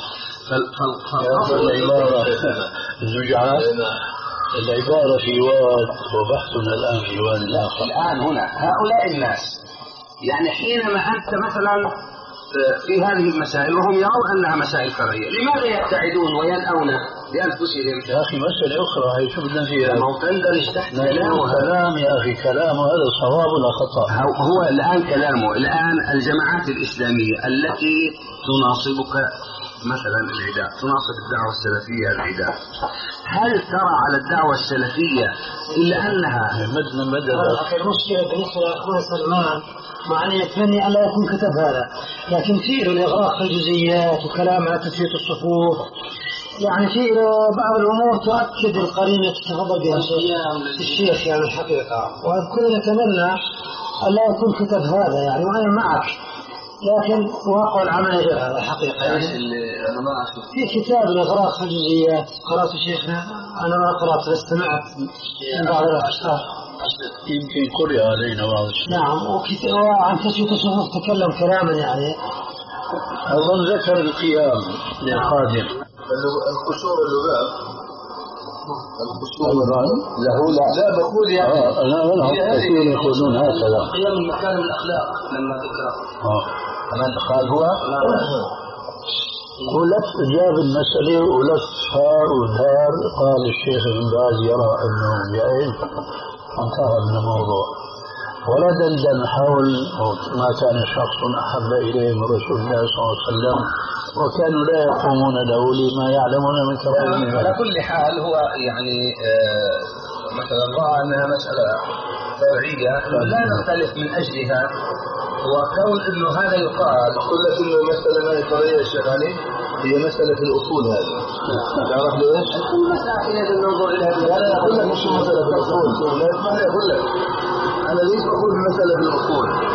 العبارة النجعة العبارة في واد وبحثنا الآن في واد الآخر. الآن هنا هؤلاء الناس يعني حينما أنت مثلا في هذه المسائل وهم يرون أنها مسائل فرعية، لماذا يبتعدون وينأون لأنفسهم؟ يا أخي مسألة أخرى هي شو بدنا فيها؟ ما هو تندرج تحت كلامه. كلام يا أخي كلامه هذا صواب ولا خطأ؟ هو الآن كلامه الآن الجماعات الإسلامية التي تناصبك مثلا العداء، تناصب الدعوة السلفية العداء، هل ترى على الدعوة السلفية إلا أنها مدن مدن؟ المشكلة بالنسبة لأخونا سلمان مع أن يتمنى أن لا يكون كتب هذا، لكن فيه الإغراق في الجزئيات وكلام على تثبيت الصفوف، يعني في بعض الأمور تؤكد القرينة تتفضل بها الشيخ يعني الحقيقة. وكلنا نتمنى أن لا يكون كتب هذا يعني، وأنا معك، لكن واقع العمل غير هذا الحقيقة. يعني في كتاب الإغراق في الجزئيات قرأت شيخنا، أنا ما قرأت بس سمعت من بعض الأشخاص يمكن قرئ علينا بعض الشيء. نعم، وعن تثبيت الصفوف تكلم كلاما يعني أظن ذكر القيام للقادم. القشور اللباب القشور له لا لا بقول يعني آه لا لا كثير يقولون هكذا قيام المكارم الأخلاق لما ذكر آه أنا قال هو ولف جاب المسألة ولفها ودار. قال الشيخ ابن باز يرى أنه جائز، انتهى من الموضوع ولا دلدل حول ما كان شخص أحب إليه من رسول الله صلى الله عليه وسلم وكانوا لا يقومون له لما يعلمون من كرامه. على كل حال هو يعني آه مثلا رأى أنها مسألة فرعية لا نختلف من أجلها، وكون أنه هذا يقال أقول لك إنه المسألة ما هي فرعية يا شيخ علي، هي مسألة الأصول. هذه تعرف ليش؟ المسألة حين ننظر إليها أنا أقول لك مش مسألة الأصول، لا اسمعني أقول لك أنا ليش بقول مسألة الأصول.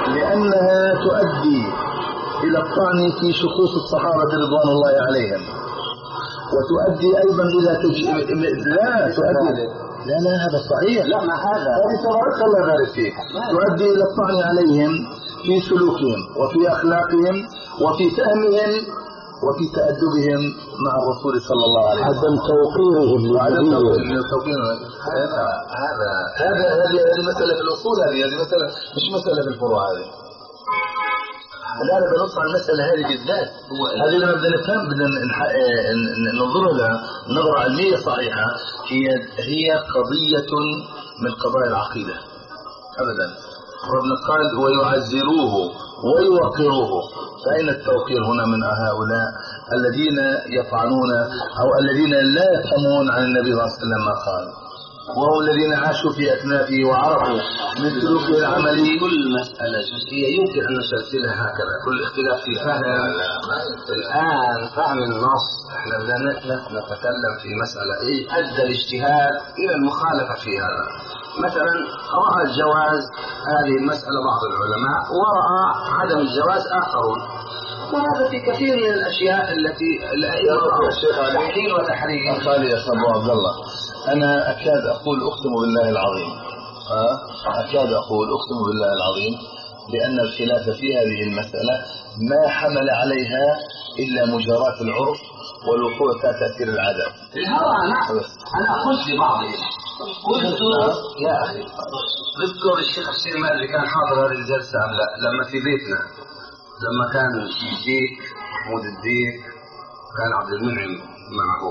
لأنها تؤدي إلى الطعن في شخوص الصحابة رضوان الله عليهم، وتؤدي أيضا إلى تج... لا تؤدي لا لا هذا صحيح. لا ما هذا تبارك الله بارك فيك. تؤدي إلى الطعن عليهم في سلوكهم وفي أخلاقهم وفي فهمهم وفي تأدبهم مع الرسول صلى الله عليه وسلم. عدم توقيرهم وعدم توقيرهم هذا هذا هذا هذه مسألة في الأصول، هذه هذه مسألة مش مسألة في الفروع. هذه لا أنا بنص على المسألة هذه بالذات. هذه لما بدنا نفهم بدنا ننظر لها نظرة علمية صحيحة. هي هي قضية من قضايا العقيدة أبدا. ربنا قال ويعزروه ويوقروه، فأين التوقير هنا من هؤلاء الذين يطعنون أو الذين لا يفهمون عن النبي صلى الله عليه وسلم ما قال، وهم الذين عاشوا في أكنافه وعرفوا من سلوكه العملي. كل مسألة جزئية يمكن أن نسلسلها هكذا، كل اختلاف في فهم. الآن فهم النص احنا بدنا نتكلم في مسألة ايه أدى الاجتهاد إلى المخالفة في هذا. مثلا رأى الجواز هذه المسألة بعض العلماء، ورأى عدم الجواز آخرون، وهذا في كثير من الأشياء التي الأئمة تحليل وتحريم. قال يا أبو عبد الله أنا أكاد أقول أقسم بالله العظيم أكاد أقول أقسم بالله العظيم لأن الخلاف في هذه المسألة ما حمل عليها إلا مجاراة العرف والوقوع تحت تأثير العادة. الهوى نعم. أنا قلت لبعضهم قلت يا أخي اذكر الشيخ حسين ما اللي كان حاضر هذه الجلسة أم لا، لما في بيتنا لما كان الديك محمود الديك كان عبد المنعم معه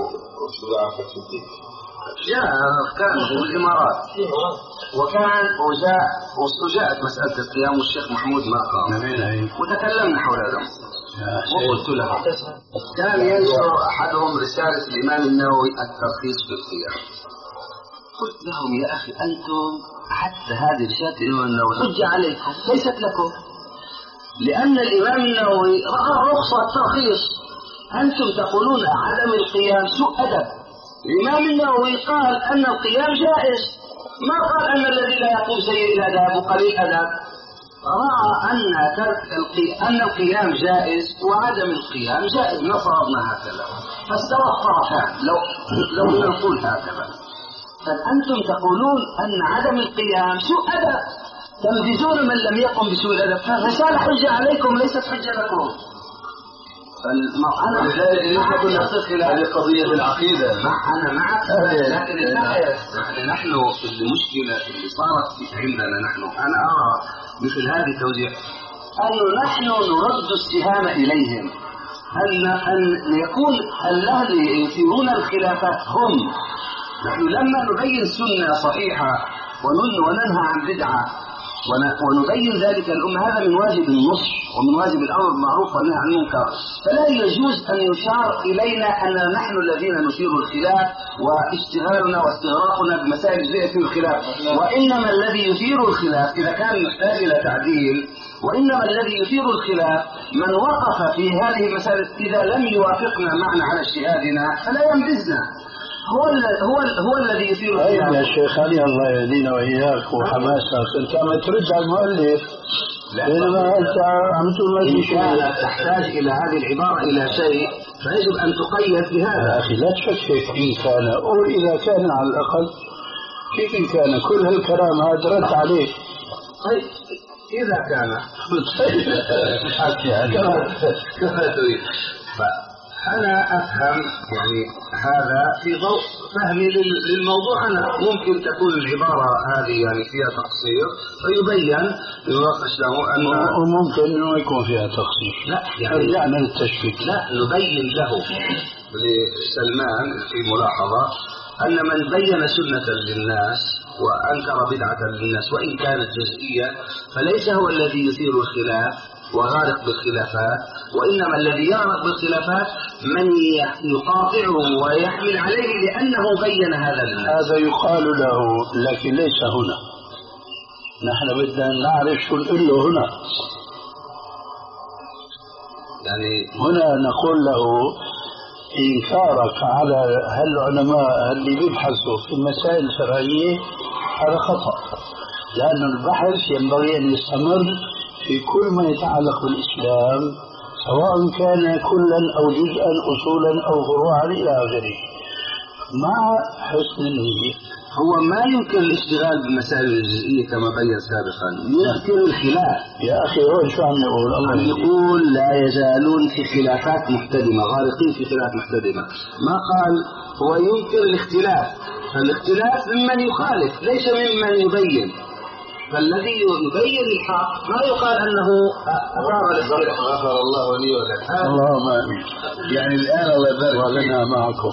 جاء كان في الإمارات، وكان وجاء وجاءت مسألة القيام والشيخ محمود ما قام، وتكلمنا حول هذا وقلت له كان ينشر أحدهم رسالة الإمام النووي الترخيص في القيام. قلت لهم يا أخي أنتم حتى هذه رسالة الإمام النووي حجة عليكم ليست لكم، لأن الإمام النووي رأى رخصة الترخيص، أنتم تقولون عدم القيام سوء أدب. الإمام النووي قال أن القيام جائز، ما قال أن الذي لا يقوم سيء الأدب وقليل الأدب. رأى أن ترك القيام أن القيام جائز وعدم القيام جائز، ما فرضنا هكذا، فاستوى الطرفان لو لو نقول هكذا. فأنتم تقولون أن عدم القيام سوء أدب، تمجزون من لم يقم بسوء الأدب، فالرسالة حجة عليكم ليست حجة لكم. أنا هذه قضية العقيدة. أنا معك، لكن نحن المشكلة اللي صارت عندنا نحن أنا أرى مثل هذه التوزيع أن نحن نرد السهام إليهم، أن أن يكون الذين يثيرون الخلافات هم. نحن لما نبين سنة صحيحة وننهى عن بدعة ونبين ذلك الأمة، هذا من واجب النصح ومن واجب الأمر بالمعروف والنهي عن المنكر، فلا يجوز أن يشار إلينا أن نحن الذين نثير الخلاف واشتغالنا واستغراقنا بمسائل جزئية في الخلاف، وإنما الذي يثير الخلاف إذا كان يحتاج إلى تعديل، وإنما الذي يثير الخلاف من وقف في هذه المسائل إذا لم يوافقنا معنا على اجتهادنا فلا ينبذنا، هو هو هو الذي يثير الخلاف. طيب يا شيخ علي الله يهدينا وإياك وحماسك، أنت عم ترد على المؤلف بينما أنت عم تقول ما في شيء. تحتاج إلى هذه العبارة إلى شيء فيجب أن تقيد بهذا. يا أخي لا تشكك إن كان أو إذا كان على الأقل كيف إن كان كل هالكلام هذا رد عليه. طيب إذا كان كما تريد. أنا أفهم يعني هذا في ضوء فهمي للموضوع. أنا ممكن تكون العبارة هذه يعني فيها تقصير فيبين يناقش له أن وممكن إنه يكون فيها تقصير. لا يعني رجعنا للتشكيك. لا نبين له لسلمان في ملاحظة أن من بين سنة للناس وأنكر بدعة للناس وإن كانت جزئية فليس هو الذي يثير الخلاف وغارق بالخلافات، وإنما الذي يغرق بالخلافات من يقاطعه ويحمل عليه لأنه بين هذا للناس. هذا يقال له لكن ليس هنا. نحن بدنا نعرف شو نقول له هنا. يعني هنا نقول له إنكارك على هالعلماء اللي بيبحثوا في المسائل الشرعية هذا خطأ، لأن البحث ينبغي أن يستمر في كل ما يتعلق بالإسلام سواء كان كلا أو جزءا أصولا أو فروعا إلى آخره مع حسن النية. هو ما يمكن الاشتغال بالمسائل الجزئية كما بين سابقا، يمكن الخلاف. يا أخي هو شو عم يقول؟ عم يقول لا يزالون في خلافات محتدمة، غارقين في خلاف محتدمة. ما قال هو يمكن الاختلاف، فالاختلاف ممن يخالف ليس ممن يبين، فالذي يبين الحق ما يقال أنه أثار للطريق. غفر الله لي ولك. اللهم آمين. يعني الآن الله يبارك ولنا معكم.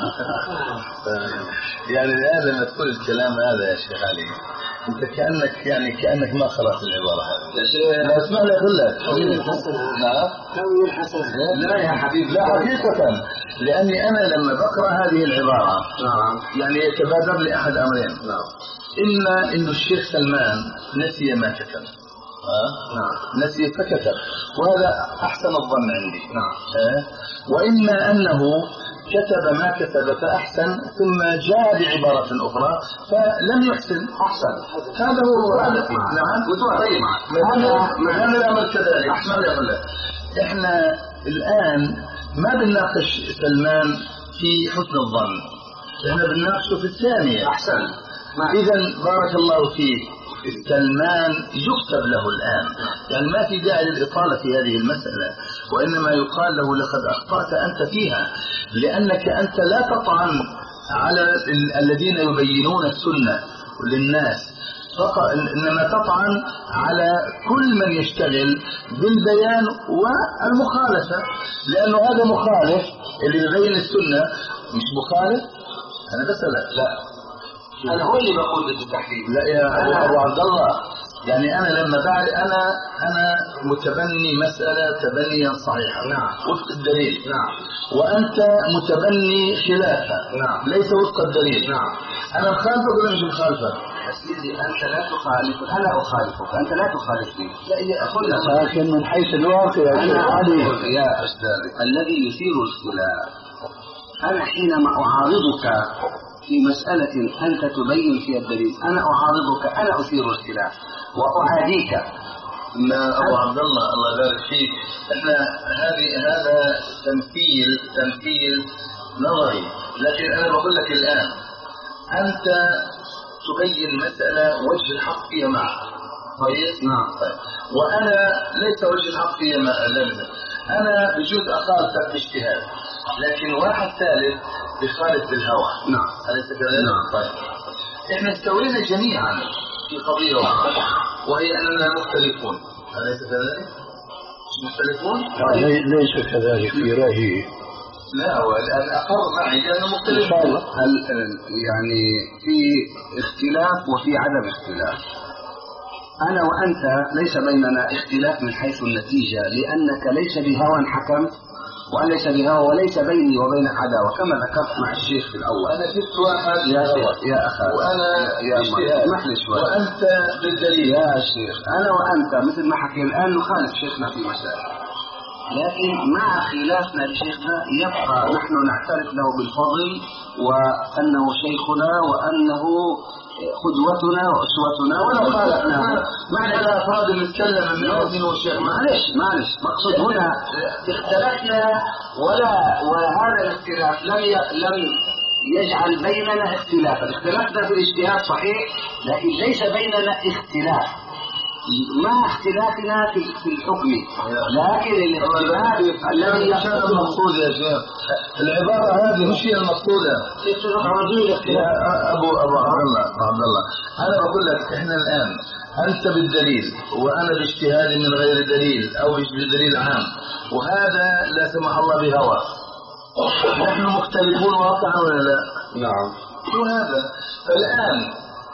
يعني الآن لما تقول الكلام هذا يا شيخ علي أنت كأنك يعني كأنك ما قرأت العبارة هذه. لا اسمع لي أقول لك. نعم. كوي الحسن. لا يا حبيبي لا حقيقة، لأني أنا لما بقرأ هذه العبارة نعم يعني يتبادر لي أحد أمرين. نعم. إما إنه الشيخ سلمان نسي ما كتب. أه؟ نعم. نسي فكتب، وهذا أحسن الظن عندي. نعم. أه؟ وإما أنه كتب ما كتب فأحسن ثم جاء بعبارة أخرى فلم يحسن أحسن. هذا هو هذا. نعم. وتوافق معك. هذا هذا الأمر كذلك. أحسن يا أخي. إحنا الآن ما بنناقش سلمان في حسن الظن، إحنا بنناقشه في الثانية. أحسن. إذا بارك الله فيك، سلمان يكتب له الآن، يعني ما في داعي للإطالة في هذه المسألة، وإنما يقال له لقد أخطأت أنت فيها، لأنك أنت لا تطعن على الذين يبينون السنة للناس فقط، إنما تطعن على كل من يشتغل بالبيان والمخالفة، لأنه هذا مخالف اللي يبين السنة مش مخالف. أنا بسألك. لا أنا هو اللي بقول بالتحديد. لا يا أبو عبد الله، يعني أنا لما بعد أنا أنا متبني مسألة تبنيا صحيحا. نعم. وفق الدليل. نعم. وأنت متبني خلافه. نعم. ليس وفق الدليل. نعم. أنا مخالفك ولا مش مخالفك؟ سيدي أنت لا تخالف، أنا أخالفك، أنت لا تخالفني. لا يا أخوي لكن من حيث الواقع يا شيخ علي يا أستاذي الذي يثير الاختلاف أنا حينما أعارضك في مسألة أنت تبين فيها الدليل، أنا أعارضك، أنا أثير الخلاف وأعاديك. لا أبو عبد الله الله يبارك فيك، احنا هذه هذا تمثيل تمثيل نظري، لكن أنا بقول لك الآن أنت تبين مسألة وجه الحق فيها معك. كويس؟ نعم. طيب. وأنا ليس وجه الحق فيها معك، أنا بجوز أخالفك باجتهاد، لكن واحد ثالث بخالف بالهوى. نعم. أليس كذلك؟ نعم. طيب. إحنا استوينا جميعا في قضية واحدة وهي أننا مختلفون. أليس كذلك؟ مختلفون؟ ليس كذلك في رأيي. لا هو الآن أقر معي لأنه مختلف. هل يعني في اختلاف وفي عدم اختلاف. أنا وأنت ليس بيننا اختلاف من حيث النتيجة، لأنك ليس بهوى حكمت وأنا ليس بهوى، وليس بيني وبينك عداوة كما ذكرت مع الشيخ في الأول. أنا جبت واحد يا شيخ يا أخي وأنا يا اسمح لي شوي وأنت بالدليل يا شيخ. أنا وأنت مثل ما حكي الآن نخالف شيخنا في مسائل، لكن مع خلافنا لشيخنا يبقى نحن نعترف له بالفضل وأنه شيخنا وأنه قدوتنا وأسوتنا ولو خالفنا. معنى لا أفراد نتكلم من وزن والشيخ. معلش معلش مقصود هنا اختلفنا ولا وهذا الاختلاف لم ي... لم يجعل بيننا اختلافا. اختلفنا في الاجتهاد صحيح، لكن ليس بيننا اختلاف مع اختلافنا في في الحكم، لكن الاختلاف الذي يحصل المقصود يا شيخ. العبارة هذه مش هي المقصودة يا أبو أبو عبد الله. عبد الله أنا بقول لك إحنا الآن أنت بالدليل وأنا باجتهاد من غير دليل أو بدليل عام، وهذا لا سمح الله بهوى. نحن مختلفون واقعا ولا لا؟ نعم. وهذا فالآن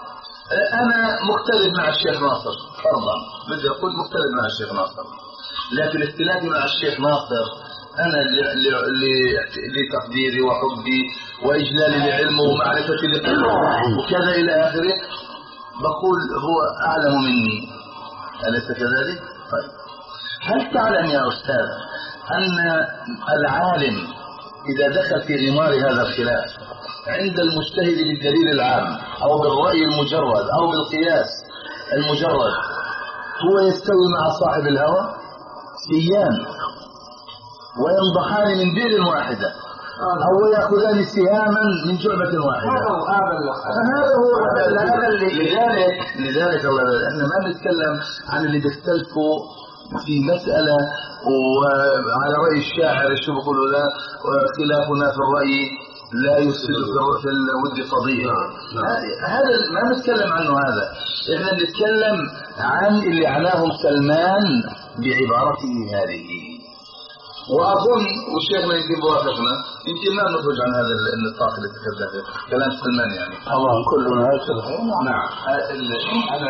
أنا مختلف مع الشيخ ناصر فرضا، بدي أقول مختلف مع الشيخ ناصر، لكن اختلافي مع الشيخ ناصر أنا لتقديري وحبي وإجلالي لعلمه ومعرفتي لقلبه وكذا إلى آخره، بقول هو أعلم مني. أليس كذلك؟ طيب. هل تعلم يا أستاذ أن العالم إذا دخل في غمار هذا الخلاف عند المجتهد بالدليل العام أو بالرأي المجرد أو بالقياس المجرد هو يستوي مع صاحب الهوى سيان وينضحان من دير واحدة أو يأخذان سهاما من جعبة واحدة. هذا هو هذا اللي لذلك لذلك الله احنا ما نتكلم عن اللي بيختلفوا في مسألة وعلى رأي الشاعر شو بيقولوا لا واختلافنا في الرأي لا يفسد في الود قضية. هذا ما نتكلم عنه. هذا احنا نتكلم عن اللي عناه سلمان بعبارته هذه. واظن والشيخنا يمكن بوافقنا يمكن ما نخرج عن هذا النطاق اللي تكلمنا فيه كلام سلمان يعني طبعا كلنا هكذا. نعم. انا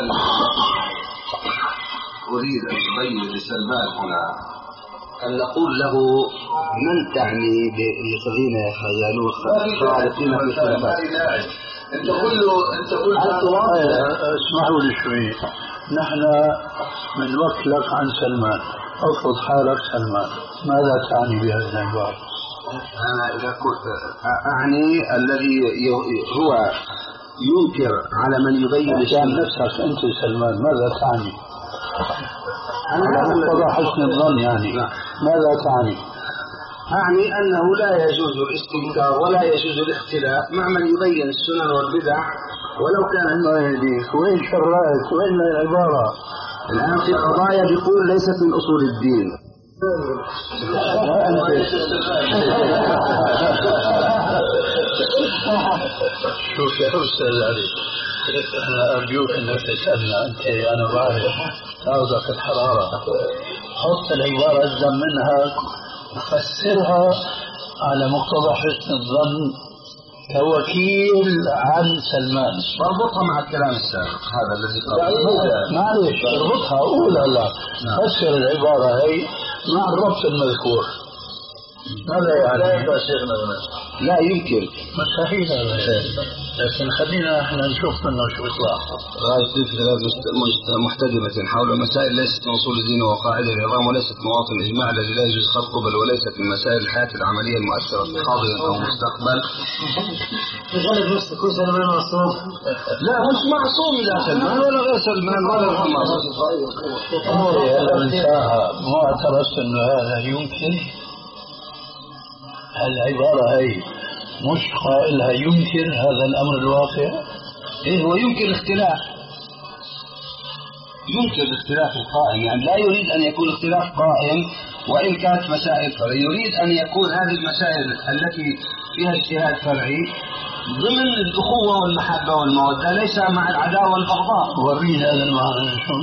اريد ان ابين لسلمان هنا ان نقول له من تعني بالذين يخيلون خالقين في الخلافات. انت قل له انت قل اسمحوا لي شوي. نحن من وقت لك عن سلمان افرض حالك سلمان ماذا تعني بهذه العبارة؟ انا اذا كنت اعني الذي هو ينكر على من يبين كان نفسك انت سلمان ماذا تعني؟ على مقتضى حسن الظن يعني ماذا تعني؟ أعني أنه لا يجوز الاستنكار ولا يجوز الاختلاف مع من يبين السنن والبدع ولو كان الله يهديك. وين شرائك وين العبارة؟ الآن في قضايا بيقول ليست من أصول الدين. شوف يا أستاذ علي أنا أرجوك أنك تسألنا أنت أنا بعرف أوضح الحرارة حط العبارة الزم منها فسرها على مقتضى حسن الظن كوكيل عن سلمان اربطها مع الكلام السابق هذا الذي قال معلش اربطها أولى لا فسر العبارة هي مع الربط المذكور. هذا يعني لا شيخنا لا يمكن مستحيل هذا لكن خلينا احنا نشوف منه شو يطلع. غاية في ثلاث محتدمة حول مسائل ليست من أصول الدين وقاعدة العظام وليست مواطن الإجماع الذي لا يجوز خلقه بل وليست من مسائل الحياة العملية المؤثرة في حاضر أو مستقبل. غلب نفسك كل سلمان معصوم. لا مش معصوم لا سلمان ولا غير سلمان ولا غير معصوم. هلا من ساعة ما اعترفت إنه هذا يمكن العبارة هي مش قائلها يمكن هذا الأمر الواقع. إيه هو يمكن اختلاف يمكن الاختلاف القائم يعني لا يريد أن يكون اختلاف قائم وإن كانت مسائل فرعية يريد أن يكون هذه المسائل التي فيها اجتهاد فرعي ضمن الأخوة والمحبة والمودة ليس مع العداوة والبغضاء. ورينا هذا المعنى شو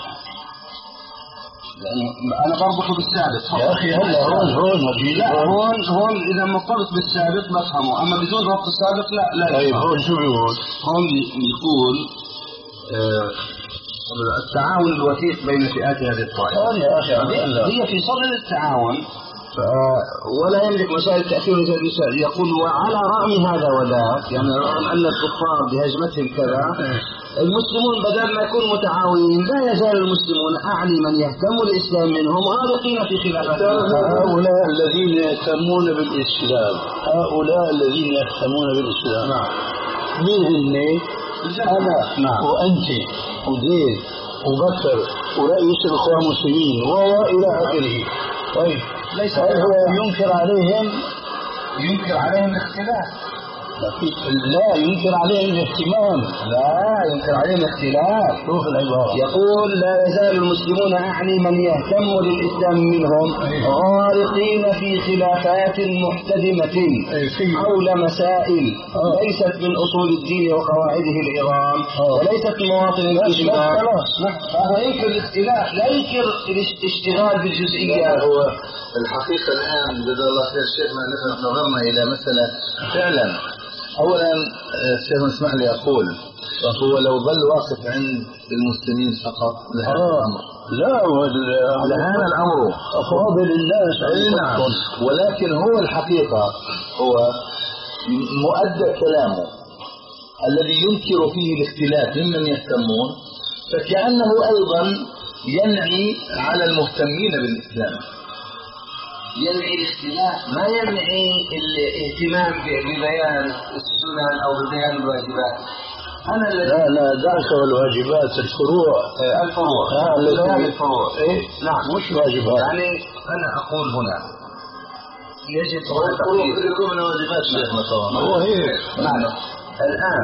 أنا بربطه بالسابق يا أخي. هلا هون هون لا هون هون إذا مرتبط بالسابق بفهمه أما بدون ربط السابق لا لا. طيب هون شو بيقول؟ هون بيقول آه التعاون الوثيق بين فئات هذه الطائفة. يا أخي هي في صدد التعاون ولا يملك مسائل التأثير يقول وعلى رغم هذا وذاك يعني رغم أن الكفار بهجمتهم كذا المسلمون بدل ما يكونوا متعاونين لا يزال المسلمون أعني من يهتم الإسلام منهم غارقين في خلافات. هؤلاء الذين يهتمون بالإسلام هؤلاء الذين يهتمون بالإسلام نعم مين هن؟ أنا نعم وأنت وزيد وبكر ورئيس الإخوان المسلمين وإلى آخره. طيب ليس هو ينكر عليهم ينكر عليهم الاختلاف لا ينكر عليهم الاهتمام لا ينكر عليهم الاختلاف. شوف العبارة يقول لا يزال المسلمون أعني من يهتم للإسلام منهم غارقين في خلافات محتدمة حول مسائل ليست من أصول الدين وقواعده العظام وليست من مواطن الإجماع. فهو ينكر الاختلاف لا ينكر الاشتغال بالجزئيات. هو الحقيقة الآن جزا الله خير شيخنا نحن نظرنا إلى مسألة فعلا. أولا الشيخ اسمح لي أقول هو لو ظل واقف عند المسلمين فقط لهذا الأمر لا لهذا الأمر أفاضل الناس نعم. ولكن هو الحقيقة هو مؤدى كلامه الذي ينكر فيه الاختلاف ممن يهتمون فكأنه أيضا ينعي على المهتمين بالإسلام. ينعي الاختلاف ما ينعي الاهتمام ببيان السنن او ببيان الواجبات. أنا لا لا دعك والواجبات الفروع الفروع آه الفروع الفروع إيه نعم مش واجبات. يعني أنا أقول هنا يجب الفروع يكون من واجبات شيخنا طبعا. هو هيك نعم. الآن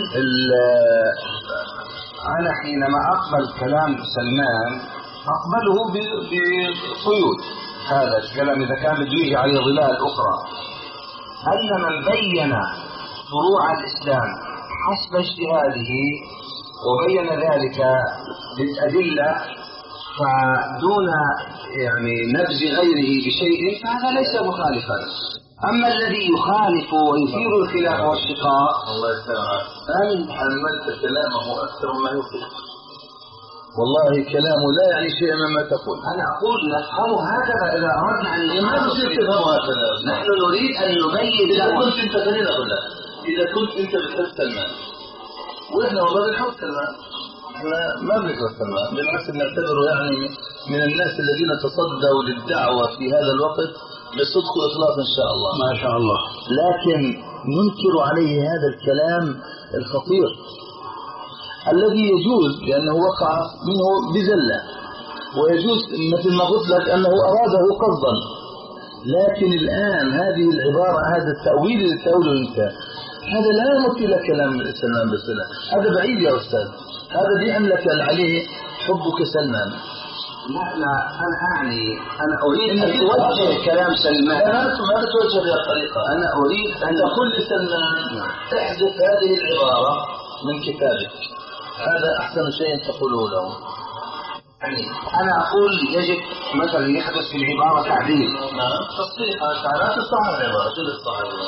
أنا حينما أقبل كلام سلمان أقبله بقيود. هذا الكلام إذا كان بده يجي عليه ظلال أخرى أن من بين فروع الإسلام حسب اجتهاده وبين ذلك بالأدلة فدون يعني نبذ غيره بشيء فهذا ليس مخالفا. أما الذي يخالف ويثير الخلاف والشقاق الله يسلمك أن حملت كلامه أكثر مما يفيد. والله كلامه لا يعني شيئا مما تقول. أنا أقول نفهم هكذا إذا أردنا أن ما تصير تفهم هكذا. نحن نريد أن نبين. إذا كنت أنت خلينا أقول لك إذا كنت أنت بتحب سلمان وإحنا والله بنحب سلمان، إحنا ما بنكره سلمان، بالعكس بنعتبره يعني من الناس الذين تصدوا للدعوة في هذا الوقت بصدق وإخلاص إن شاء الله. ما شاء الله. لكن ننكر عليه هذا الكلام الخطير الذي يجوز لأنه وقع منه بزلة، ويجوز مثل ما قلت لك أنه أراده قصدا، لكن الآن هذه العبارة هذا التأويل اللي تقوله أنت هذا لا يمثل كلام سلمان بصلة، هذا بعيد يا أستاذ، هذا بيعملك عليه حبك سلمان. لا لا أنا أعني أنا أريد أن توجه كلام سلمان. لا ما بتوجه بهذه الطريقة. أنا أريد أن تقول لسلمان احذف هذه العبارة من كتابك، هذا أحسن شيء تقوله له. يعني أنا أقول يجب مثلا يحدث في العبارة تعديل. نعم تصحيح، لا تصحح العبارة، شو تصحح؟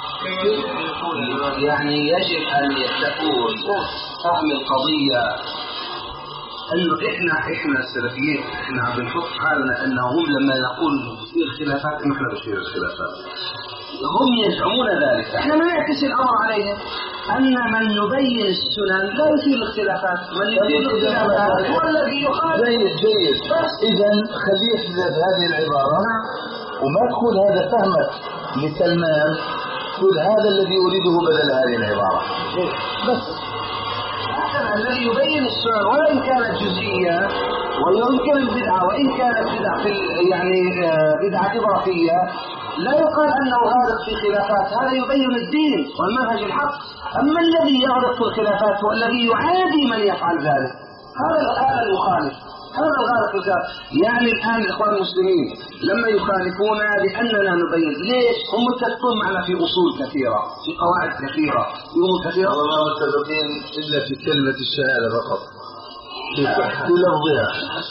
يعني يجب أن يكون فهم القضية انه احنا احنا السلفيين احنا عم بنحط حالنا انه هم لما نقول بتصير خلافات احنا بتصير الخلافات، هم يزعمون ذلك، احنا ما يعكس الامر عليهم ان من يبين السنن لا يثير الاختلافات، من يثير الاختلافات هو الذي يخالف. جيد جيد، اذا خليه يحذف هذه العباره وما تقول هذا فهمك لسلمان، قل هذا الذي اريده بدل هذه العباره بس. الذي يبين السنن وإن كانت جزئية ويمكن البدعة وإن كانت بدعة يعني بدعة إضافية لا يقال أنه غارق في خلافات، هذا يبين الدين والمنهج الحق. أما الذي يغرق في الخلافات هو الذي يعادي من يفعل ذلك، هذا هذا المخالف، هذا الغارق في الخلاف. يعني الآن الإخوان المسلمين لما يخالفون بأننا نبين، ليش؟ هم متفقون معنا في أصول كثيرة، في قواعد كثيرة، في أمور كثيرة، وما متفقين إلا في كلمة الشهادة فقط، في في لفظها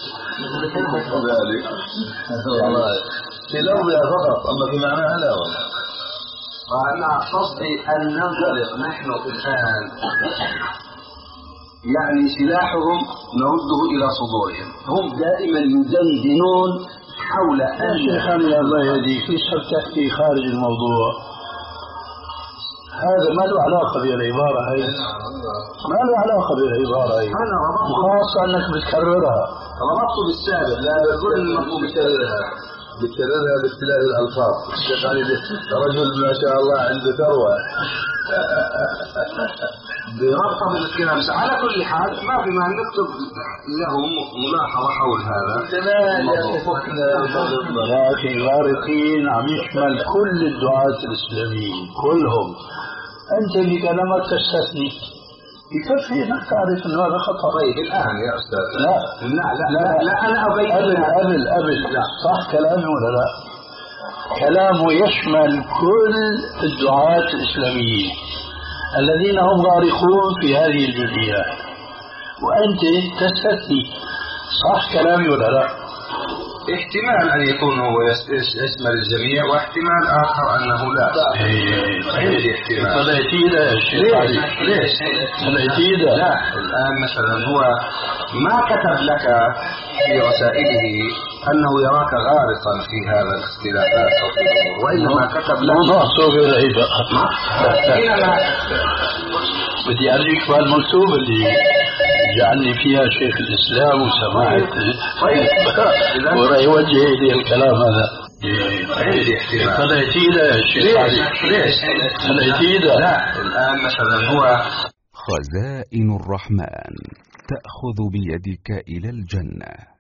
في لفظها فقط، أما في معناها لا. ولا وأنا قصدي أن ننطلق نحن الآن يعني سلاحهم نرده إلى صدورهم، هم دائما يدندنون حول أن شيخ حامي الله يهديك ليش تحكي خارج الموضوع؟ هذا ما له علاقة بالعبارة هي، ما له علاقة بالعبارة هي، وخاصة أنك بتكررها. ربطته بالسابق، لا بقول المفروض بكررها بكررها باختلاف الألفاظ. الشيخ علي رجل ما شاء الله عنده ثروة بربطه بالكلام. على كل حال ما في ما نكتب لهم ملاحظة حول هذا. لكن غارقين عم يشمل كل الدعاة الإسلاميين كلهم، أنت بكلامك تستثني، يكفي انك تعرف انه هذا خطأ. طيب الآن يا أستاذ لا لا لا لا, لا أنا أبين قبل قبل قبل لا صح كلامي ولا لا؟ كلامه يشمل كل الدعاة الإسلاميين الذين هم غارقون في هذه الجزئيات، وأنت تستثني، صح كلامي ولا لا؟ احتمال أن يكون هو يشمل الجميع، واحتمال آخر أنه لا. عندي احتمال. فليتيدا يا شيخ. ليش؟ ليش؟ فليتيدا. لا الآن مثلا هو ما كتب لك في رسائله أنه يراك غارقا في هذا الاختلافات أو في الأمور، وإنما كتب لك مكتوب العيبة. إنما بدي أرجيك بالمكتوب اللي جعلني فيها شيخ الإسلام وسمعت ويوجه لي الكلام هذا. عندي احتمال. فليتيدا يا شيخ. ليش؟ ليش؟ فليتيدا. لا الآن مثلا هو خزائن الرحمن تأخذ بيدك إلى الجنة.